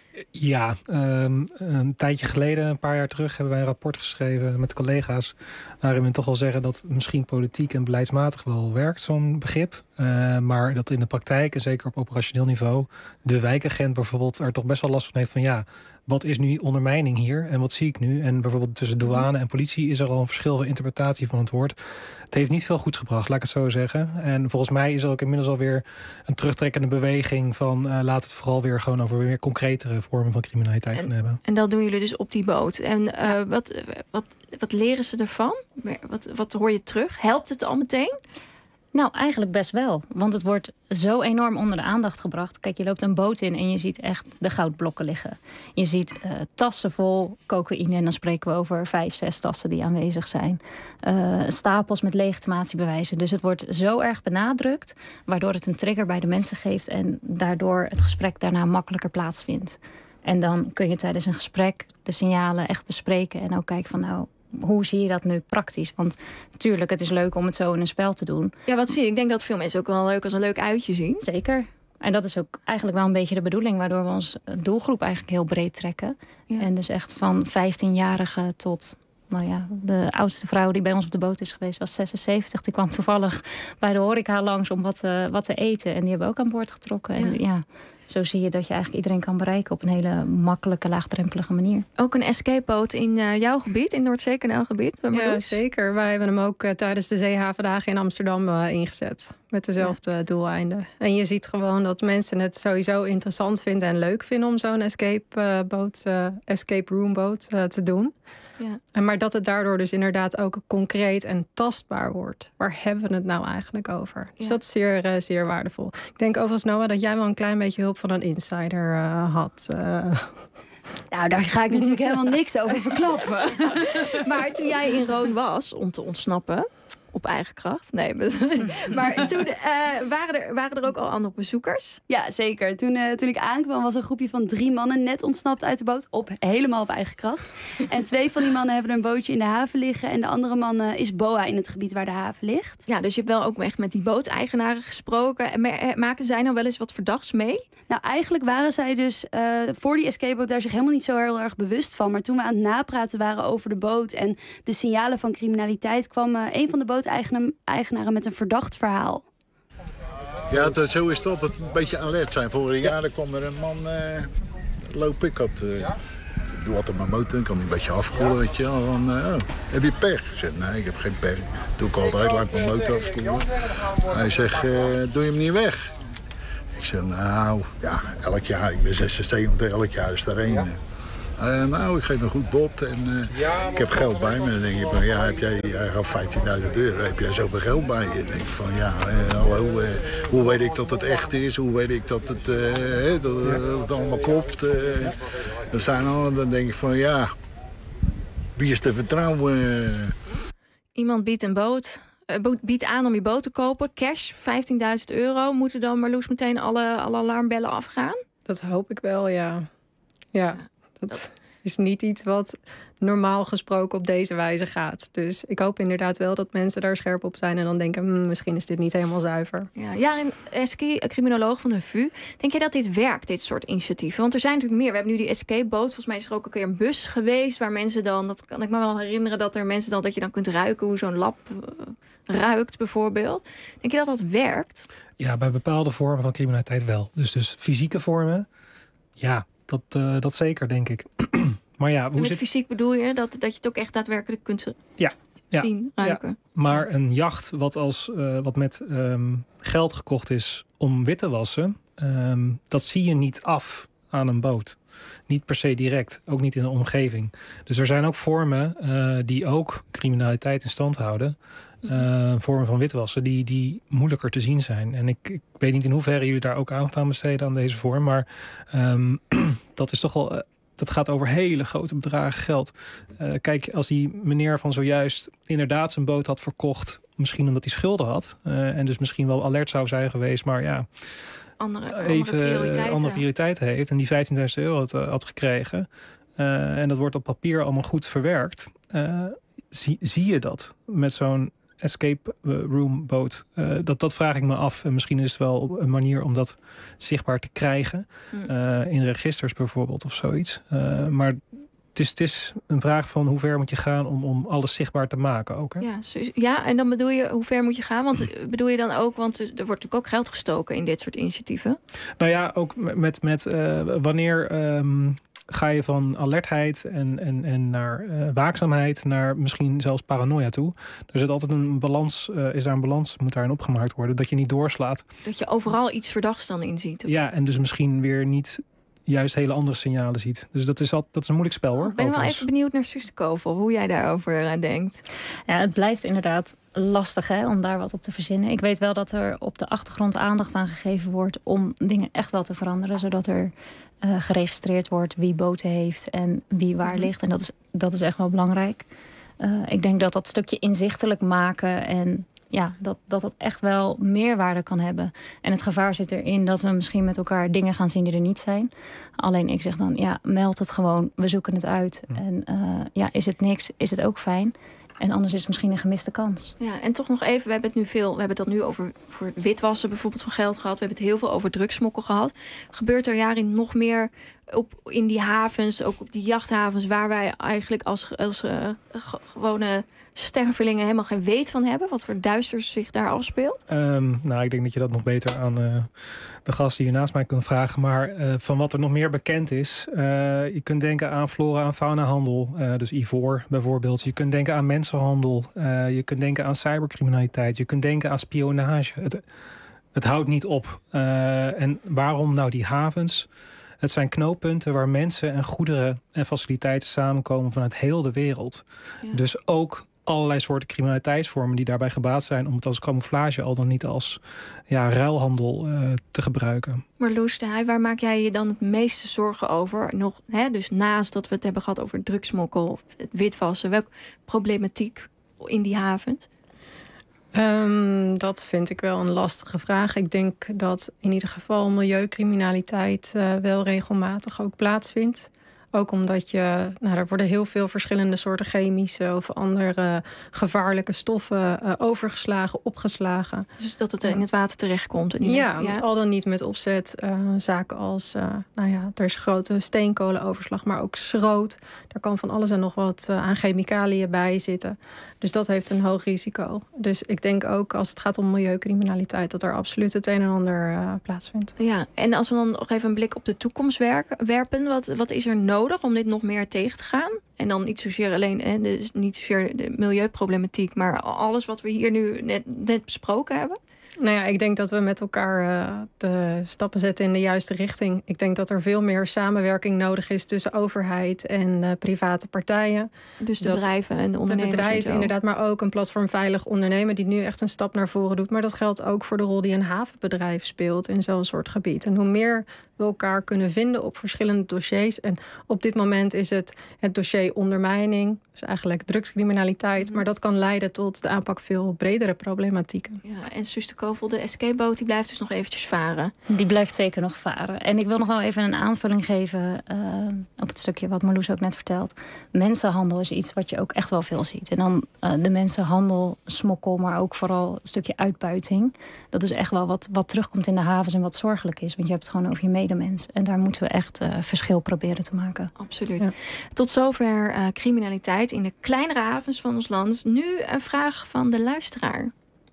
Ja, um, een tijdje geleden, een paar jaar terug, hebben wij een rapport geschreven met collega's. Waarin we toch wel zeggen dat misschien politiek en beleidsmatig wel werkt, zo'n begrip. Uh, maar dat in de praktijk, en zeker op operationeel niveau, de wijkagent bijvoorbeeld er toch best wel last van heeft van ja, wat is nu ondermijning hier en wat zie ik nu? En bijvoorbeeld tussen douane en politie is er al een verschil van interpretatie van het woord. Het heeft niet veel goeds gebracht, laat ik het zo zeggen. En volgens mij is er ook inmiddels alweer een terugtrekkende beweging van uh, laat het vooral weer gewoon over weer concretere vormen van criminaliteit en, gaan hebben. En dat doen jullie dus op die boot. En uh, ja. wat, wat, wat leren ze ervan? Wat, wat hoor je terug? Helpt het al meteen? Nou, eigenlijk best wel. Want het wordt zo enorm onder de aandacht gebracht. Kijk, je loopt een boot in en je ziet echt de goudblokken liggen. Je ziet uh, tassen vol cocaïne. En dan spreken we over vijf, zes tassen die aanwezig zijn. Uh, stapels met legitimatiebewijzen. Dus het wordt zo erg benadrukt, waardoor het een trigger bij de mensen geeft en daardoor het gesprek daarna makkelijker plaatsvindt. En dan kun je tijdens een gesprek de signalen echt bespreken en ook kijken van nou, hoe zie je dat nu praktisch? Want natuurlijk, het is leuk om het zo in een spel te doen. Ja, wat zie je? Ik denk dat veel mensen ook wel leuk als een leuk uitje zien. Zeker. En dat is ook eigenlijk wel een beetje de bedoeling, waardoor we ons doelgroep eigenlijk heel breed trekken. Ja. En dus echt van vijftienjarigen tot, nou ja, de oudste vrouw die bij ons op de boot is geweest was zesenzeventig. Die kwam toevallig bij de horeca langs om wat, uh, wat te eten. En die hebben ook aan boord getrokken. Ja. En ja, zo zie je dat je eigenlijk iedereen kan bereiken op een hele makkelijke, laagdrempelige manier. Ook een escape-boot in uh, jouw gebied, in Noordzee-kanaalgebied? Ja, zeker. Wij hebben hem ook uh, tijdens de Zeehavendagen in Amsterdam uh, ingezet. Met dezelfde ja. doeleinden. En je ziet gewoon dat mensen het sowieso interessant vinden en leuk vinden om zo'n escape-boot, uh, escape room-boot uh, te doen. Ja. En maar dat het daardoor dus inderdaad ook concreet en tastbaar wordt. Waar hebben we het nou eigenlijk over? Dus ja. dat is zeer, uh, zeer waardevol. Ik denk overigens, Noah, dat jij wel een klein beetje hulp van een insider uh, had. Uh. Nou, daar ga ik natuurlijk helemaal niks over verklappen. Maar toen jij in Roon was om te ontsnappen, op eigen kracht. Nee, maar toen uh, waren, er, waren er ook al andere bezoekers? Ja, zeker. Toen, uh, toen ik aankwam was een groepje van drie mannen net ontsnapt uit de boot. Op, helemaal op eigen kracht. En twee van die mannen hebben een bootje in de haven liggen. En de andere man uh, is boa in het gebied waar de haven ligt. Ja, dus je hebt wel ook echt met die booteigenaren gesproken. En maken zij nou wel eens wat verdachts mee? Nou, eigenlijk waren zij dus uh, voor die escapeboot daar zich helemaal niet zo heel erg bewust van. Maar toen we aan het napraten waren over de boot en de signalen van criminaliteit, kwam uh, een van de booteigenaren met een verdacht verhaal. Ja, dat, zo is het altijd een beetje alert zijn. Vorig jaar kwam er een man uh, lopen. Ik had, uh, doe altijd mijn motor, ik kan die een beetje afkoelen. Weet je, van, uh, oh, heb je pech? Ik zeg, nee, ik heb geen pech. Doe ik altijd, laat mijn motor afkoelen. Hij zegt, uh, doe je hem niet weg? Ik zeg, nou, ja, elk jaar, ik ben zesenzeventig, elk jaar is er één. Uh, nou, ik geef een goed bod en uh, ja, ik heb geld bij me. Dan denk je van, ja, heb jij, jij gaf vijftienduizend euro, heb jij zoveel geld bij je? Dan denk ik van, ja, uh, hallo, uh, hoe weet ik dat het echt is? Hoe weet ik dat het, uh, dat, uh, dat het allemaal klopt? Uh, dat zijn allemaal, dan denk ik van, ja, wie is te vertrouwen? Iemand biedt een boot, uh, biedt aan om je boot te kopen, cash, vijftienduizend euro. Moeten dan Marloes meteen alle, alle alarmbellen afgaan? Dat hoop ik wel, ja. Ja. Dat is niet iets wat normaal gesproken op deze wijze gaat. Dus ik hoop inderdaad wel dat mensen daar scherp op zijn en dan denken, hm, misschien is dit niet helemaal zuiver. Ja, Jaren Eski, criminoloog van de V U. Denk jij dat dit werkt, dit soort initiatieven? Want er zijn natuurlijk meer. We hebben nu die escapeboot. Volgens mij is er ook een keer een bus geweest waar mensen dan, dat kan ik me wel herinneren, dat er mensen dan, dat je dan kunt ruiken hoe zo'n lab uh, ruikt bijvoorbeeld. Denk je dat dat werkt? Ja, bij bepaalde vormen van criminaliteit wel. Dus, dus fysieke vormen, ja, dat, uh, dat zeker, denk ik. Maar ja, hoe met zit... fysiek bedoel je dat, dat je het ook echt daadwerkelijk kunt ja, zien, ja, ruiken? Ja. Maar een jacht wat, als, uh, wat met um, geld gekocht is om wit te wassen, um, dat zie je niet af aan een boot. Niet per se direct, ook niet in de omgeving. Dus er zijn ook vormen uh, die ook criminaliteit in stand houden. Uh, vormen van witwassen die, die moeilijker te zien zijn. En ik, ik weet niet in hoeverre jullie daar ook aandacht aan besteden aan deze vorm. Maar um, dat is toch wel... Uh, dat gaat over hele grote bedragen geld. Uh, kijk, als die meneer van zojuist inderdaad zijn boot had verkocht, misschien omdat hij schulden had, uh, en dus misschien wel alert zou zijn geweest, maar ja, andere, even andere prioriteiten. andere prioriteiten heeft en die vijftienduizend euro had, had gekregen. Uh, en dat wordt op papier allemaal goed verwerkt. Uh, zie, zie je dat met zo'n escape room boot? Uh, dat, dat vraag ik me af. En misschien is het wel een manier om dat zichtbaar te krijgen. Uh, in registers bijvoorbeeld of zoiets. Uh, maar het is, het is een vraag van hoe ver moet je gaan om, om alles zichtbaar te maken ook. Hè? Ja, ja, en dan bedoel je hoe ver moet je gaan? Want bedoel je dan ook, want er wordt natuurlijk ook geld gestoken in dit soort initiatieven. Nou ja, ook met, met uh, wanneer... Um, ga je van alertheid en, en, en naar uh, waakzaamheid naar misschien zelfs paranoia toe. Er zit altijd een balans, uh, is daar een balans, moet daarin opgemaakt worden, dat je niet doorslaat. Dat je overal iets verdachts dan in ziet. Of? Ja, en dus misschien weer niet juist hele andere signalen ziet. Dus dat is, al, dat is een moeilijk spel, hoor. Ik ben wel even benieuwd naar Suus de Kovel, hoe jij daarover uh, denkt. Ja, het blijft inderdaad lastig, hè, om daar wat op te verzinnen. Ik weet wel dat er op de achtergrond aandacht aan gegeven wordt om dingen echt wel te veranderen, zodat er uh, geregistreerd wordt wie boten heeft en wie waar ligt. En dat is, dat is echt wel belangrijk. Uh, ik denk dat dat stukje inzichtelijk maken en ja, dat, dat dat echt wel meerwaarde kan hebben. En het gevaar zit erin dat we misschien met elkaar dingen gaan zien die er niet zijn. Alleen ik zeg dan, ja, meld het gewoon. We zoeken het uit. Hm. En uh, ja, is het niks, is het ook fijn. En anders is het misschien een gemiste kans. Ja, en toch nog even, we hebben het nu veel, we hebben het nu over voor witwassen bijvoorbeeld van geld gehad. We hebben het heel veel over drugsmokkel gehad. Gebeurt er jaren nog meer op in die havens, ook op die jachthavens, waar wij eigenlijk als, als uh, gewone stervelingen helemaal geen weet van hebben? Wat voor duisters zich daar afspeelt? Um, nou, ik denk dat je dat nog beter aan uh, de gast die hier naast mij kunt vragen. Maar uh, van wat er nog meer bekend is. Uh, je kunt denken aan flora- en faunahandel. Uh, dus ivoor bijvoorbeeld. Je kunt denken aan mensenhandel. Uh, je kunt denken aan cybercriminaliteit. Je kunt denken aan spionage. Het, het houdt niet op. Uh, en waarom nou die havens? Het zijn knooppunten waar mensen en goederen en faciliteiten samenkomen vanuit heel de wereld. Ja. Dus ook allerlei soorten criminaliteitsvormen die daarbij gebaat zijn om het als camouflage al dan niet als ja, ruilhandel uh, te gebruiken. Marloes de Heij, waar maak jij je dan het meeste zorgen over? Nog, hè, dus naast dat we het hebben gehad over drugsmokkel, het witwassen, welke problematiek in die havens? Um, dat vind ik wel een lastige vraag. Ik denk dat in ieder geval milieucriminaliteit uh, wel regelmatig ook plaatsvindt. Ook omdat je, nou, er worden heel veel verschillende soorten chemische of andere gevaarlijke stoffen uh, overgeslagen, opgeslagen. Dus dat het in het water terechtkomt. En ja, ja, al dan niet met opzet. Uh, zaken als, uh, nou ja, er is grote steenkolenoverslag, maar ook schroot. Daar kan van alles en nog wat uh, aan chemicaliën bij zitten. Dus dat heeft een hoog risico. Dus ik denk ook als het gaat om milieucriminaliteit dat er absoluut het een en ander uh, plaatsvindt. Ja, en als we dan nog even een blik op de toekomst werken, werpen, wat, wat is er nodig om dit nog meer tegen te gaan? En dan niet zozeer alleen, hè, dus niet zozeer de milieuproblematiek, maar alles wat we hier nu net, net besproken hebben? Nou ja, ik denk dat we met elkaar uh, de stappen zetten in de juiste richting. Ik denk dat er veel meer samenwerking nodig is tussen overheid en uh, private partijen. Dus de dat bedrijven en de ondernemers. De bedrijven inderdaad, maar ook een platform Veilig Ondernemen die nu echt een stap naar voren doet. Maar dat geldt ook voor de rol die een havenbedrijf speelt in zo'n soort gebied. En hoe meer we elkaar kunnen vinden op verschillende dossiers. En op dit moment is het het dossier ondermijning, dus eigenlijk drugscriminaliteit. Mm. Maar dat kan leiden tot de aanpak veel bredere problematieken. Ja, en Suus de Kovel, de escapeboot, die blijft dus nog eventjes varen. Die blijft zeker nog varen. En ik wil nog wel even een aanvulling geven uh, op het stukje wat Marloes ook net vertelt. Mensenhandel is iets wat je ook echt wel veel ziet. En dan uh, de mensenhandel, smokkel, maar ook vooral een stukje uitbuiting. Dat is echt wel wat, wat terugkomt in de havens en wat zorgelijk is. Want je hebt het gewoon over je medemens. En daar moeten we echt uh, verschil proberen te maken. Absoluut. Ja. Tot zover uh, criminaliteit in de kleinere havens van ons land. Nu een vraag van de luisteraar.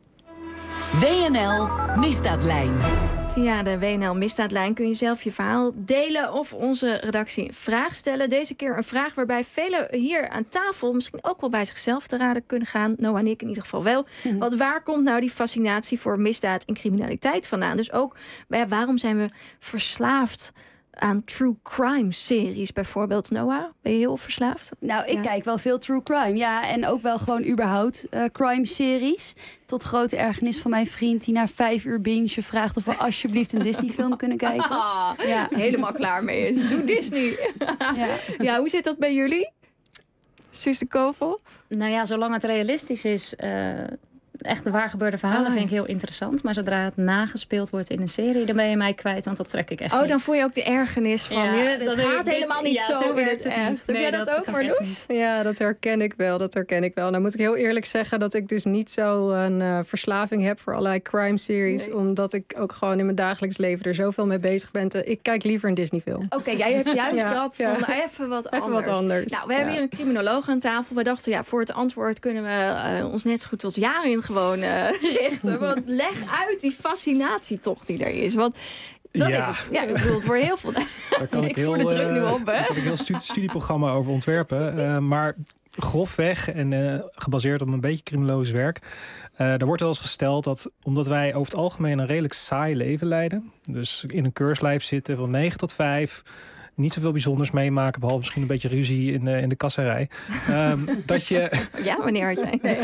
W N L Misdaadlijn. Via de W N L Misdaadlijn kun je zelf je verhaal delen of onze redactie een vraag stellen. Deze keer een vraag waarbij velen hier aan tafel misschien ook wel bij zichzelf te raden kunnen gaan. Noah en ik in ieder geval wel. Mm-hmm. Want waar komt nou die fascinatie voor misdaad en criminaliteit vandaan? Dus ook, ja, waarom zijn we verslaafd aan true crime series bijvoorbeeld? Noah, ben je heel verslaafd? Nou, ik ja. kijk wel veel true crime, ja. En ook wel gewoon überhaupt uh, crime series. Tot grote ergernis van mijn vriend die na vijf uur binge vraagt of we alsjeblieft een Disney film kunnen kijken. Ah, ja. Helemaal klaar mee is. Doe Disney. ja. ja, hoe zit dat bij jullie? Suus de Kovel? Nou ja, zolang het realistisch is, Uh... echt de waar gebeurde verhalen oh, vind ik heel interessant. Maar zodra het nagespeeld wordt in een serie, dan ben je mij kwijt, want dat trek ik echt Oh, niet. dan voel je ook de ergernis van, ja, het gaat dit, helemaal niet ja, zo, zo in het echt. Heb nee, jij dat, dat ook, Marloes? Ja, dat herken ik wel, dat herken ik wel. Nou moet ik heel eerlijk zeggen dat ik dus niet zo een uh, verslaving heb voor allerlei crime series. Nee. Omdat ik ook gewoon in mijn dagelijks leven er zoveel mee bezig ben. Te, ik kijk liever een Disney film. Oké, okay, jij hebt juist ja, dat ja. van even wat even anders. Wat anders. Nou, we hebben ja. hier een criminoloog aan tafel. We dachten, ja, voor het antwoord kunnen we uh, ons net zo goed als Jarin gewoon Uh, richten. Want leg uit die fascinatie toch die er is. Want dat ja. is het. Ja, ik bedoel, het wordt heel veel. Daar kan ik, ik heel, voer de druk uh, nu op, hè? Daar kan ik heel stu- studieprogramma over ontwerpen. Uh, maar grofweg en uh, gebaseerd op een beetje criminologisch werk. Uh, er wordt wel eens gesteld dat omdat wij over het algemeen een redelijk saai leven leiden. Dus in een keurslijf zitten van negen tot vijf. Niet zoveel bijzonders meemaken, behalve misschien een beetje ruzie in de, in de kasserij. Um, dat je... Ja, wanneer had jij? Nee.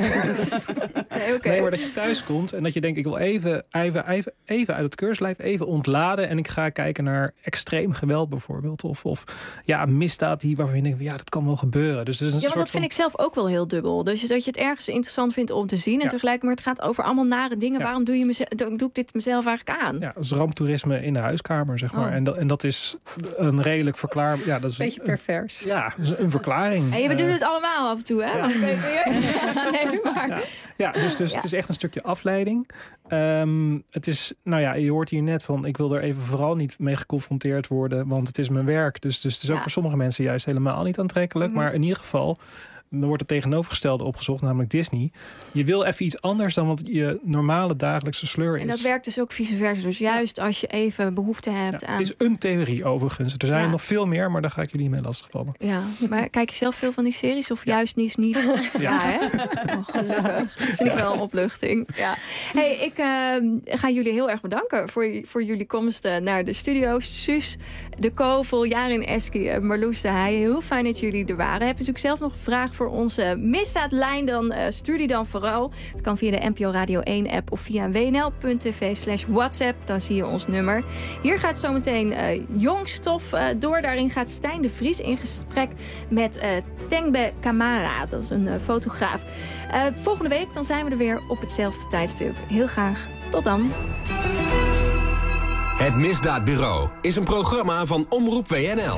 nee, okay. nee, maar dat je thuis komt en dat je denkt, ik wil even, even, even, even uit het keurslijf, even ontladen. En ik ga kijken naar extreem geweld bijvoorbeeld. Of, of ja, misdaad die waarvan je denkt, ja, dat kan wel gebeuren. Dus, dus een ja, want soort dat vind van... ik zelf ook wel heel dubbel. Dus dat je het ergens interessant vindt om te zien. En ja. tegelijkertijd het gaat over allemaal nare dingen. Ja. Waarom doe, je mezelf, doe ik dit mezelf eigenlijk aan? Ja, dat is ramptoerisme in de huiskamer, zeg maar. Oh. En, dat, en dat is een redelijk verklaar. Ja, dat is beetje een, pervers. Ja, dat is een verklaring. Hey, we uh, doen het allemaal af en toe, hè? Ja, nee, maar. ja. ja dus, dus ja. Het is echt een stukje afleiding. Um, het is, nou ja, je hoort hier net van, ik wil er even vooral niet mee geconfronteerd worden, want het is mijn werk. Dus, dus het is ook ja. voor sommige mensen juist helemaal niet aantrekkelijk. Mm-hmm. Maar in ieder geval, Dan wordt het tegenovergestelde opgezocht, namelijk Disney. Je wil even iets anders dan wat je normale dagelijkse sleur is. En dat werkt dus ook vice versa. Dus juist als je even behoefte hebt ja, aan... Het is een theorie overigens. Er zijn ja. er nog veel meer, maar daar ga ik jullie mee lastigvallen. Ja, maar kijk je zelf veel van die series of ja. juist niet? niet? Ja, ja hè? Oh, gelukkig. Dat vind ik wel een opluchting. Ja. Hey, ik uh, ga jullie heel erg bedanken voor, voor jullie komst uh, naar de studio. Suus de Kovel, Jarin Eski en Marloes de Heij. Heel fijn dat jullie er waren. Heb je natuurlijk zelf nog een vraag voor onze misdaadlijn, dan uh, stuur die dan vooral. Het kan via de N P O Radio één app of via w n l punt t v slash WhatsApp. Dan zie je ons nummer. Hier gaat zometeen uh, Jongstof uh, door. Daarin gaat Stijn de Vries in gesprek met uh, Tengbe Kamara. Dat is een uh, fotograaf. Uh, volgende week dan zijn we er weer op hetzelfde tijdstip. Heel graag. Tot dan. Het Misdaadbureau is een programma van Omroep W N L.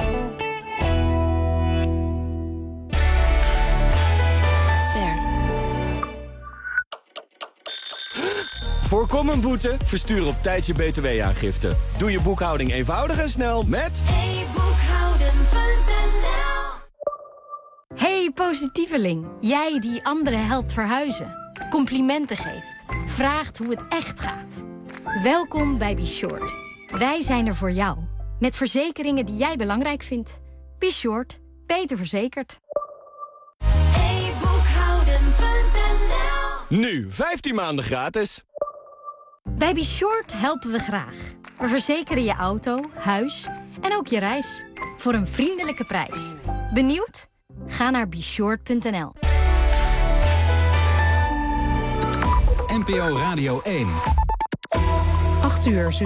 Voorkom een boete, verstuur op tijd je B T W-aangifte. Doe je boekhouding eenvoudig en snel met... e boekhouden punt n l. Hey positieveling, jij die anderen helpt verhuizen, complimenten geeft, vraagt hoe het echt gaat. Welkom bij Be Short. Wij zijn er voor jou, met verzekeringen die jij belangrijk vindt. Be Short, beter verzekerd. e boekhouden punt n l. Nu, vijftien maanden gratis. Bij Be Short helpen we graag. We verzekeren je auto, huis en ook je reis. Voor een vriendelijke prijs. Benieuwd? Ga naar be short punt n l. N P O Radio één. acht uur,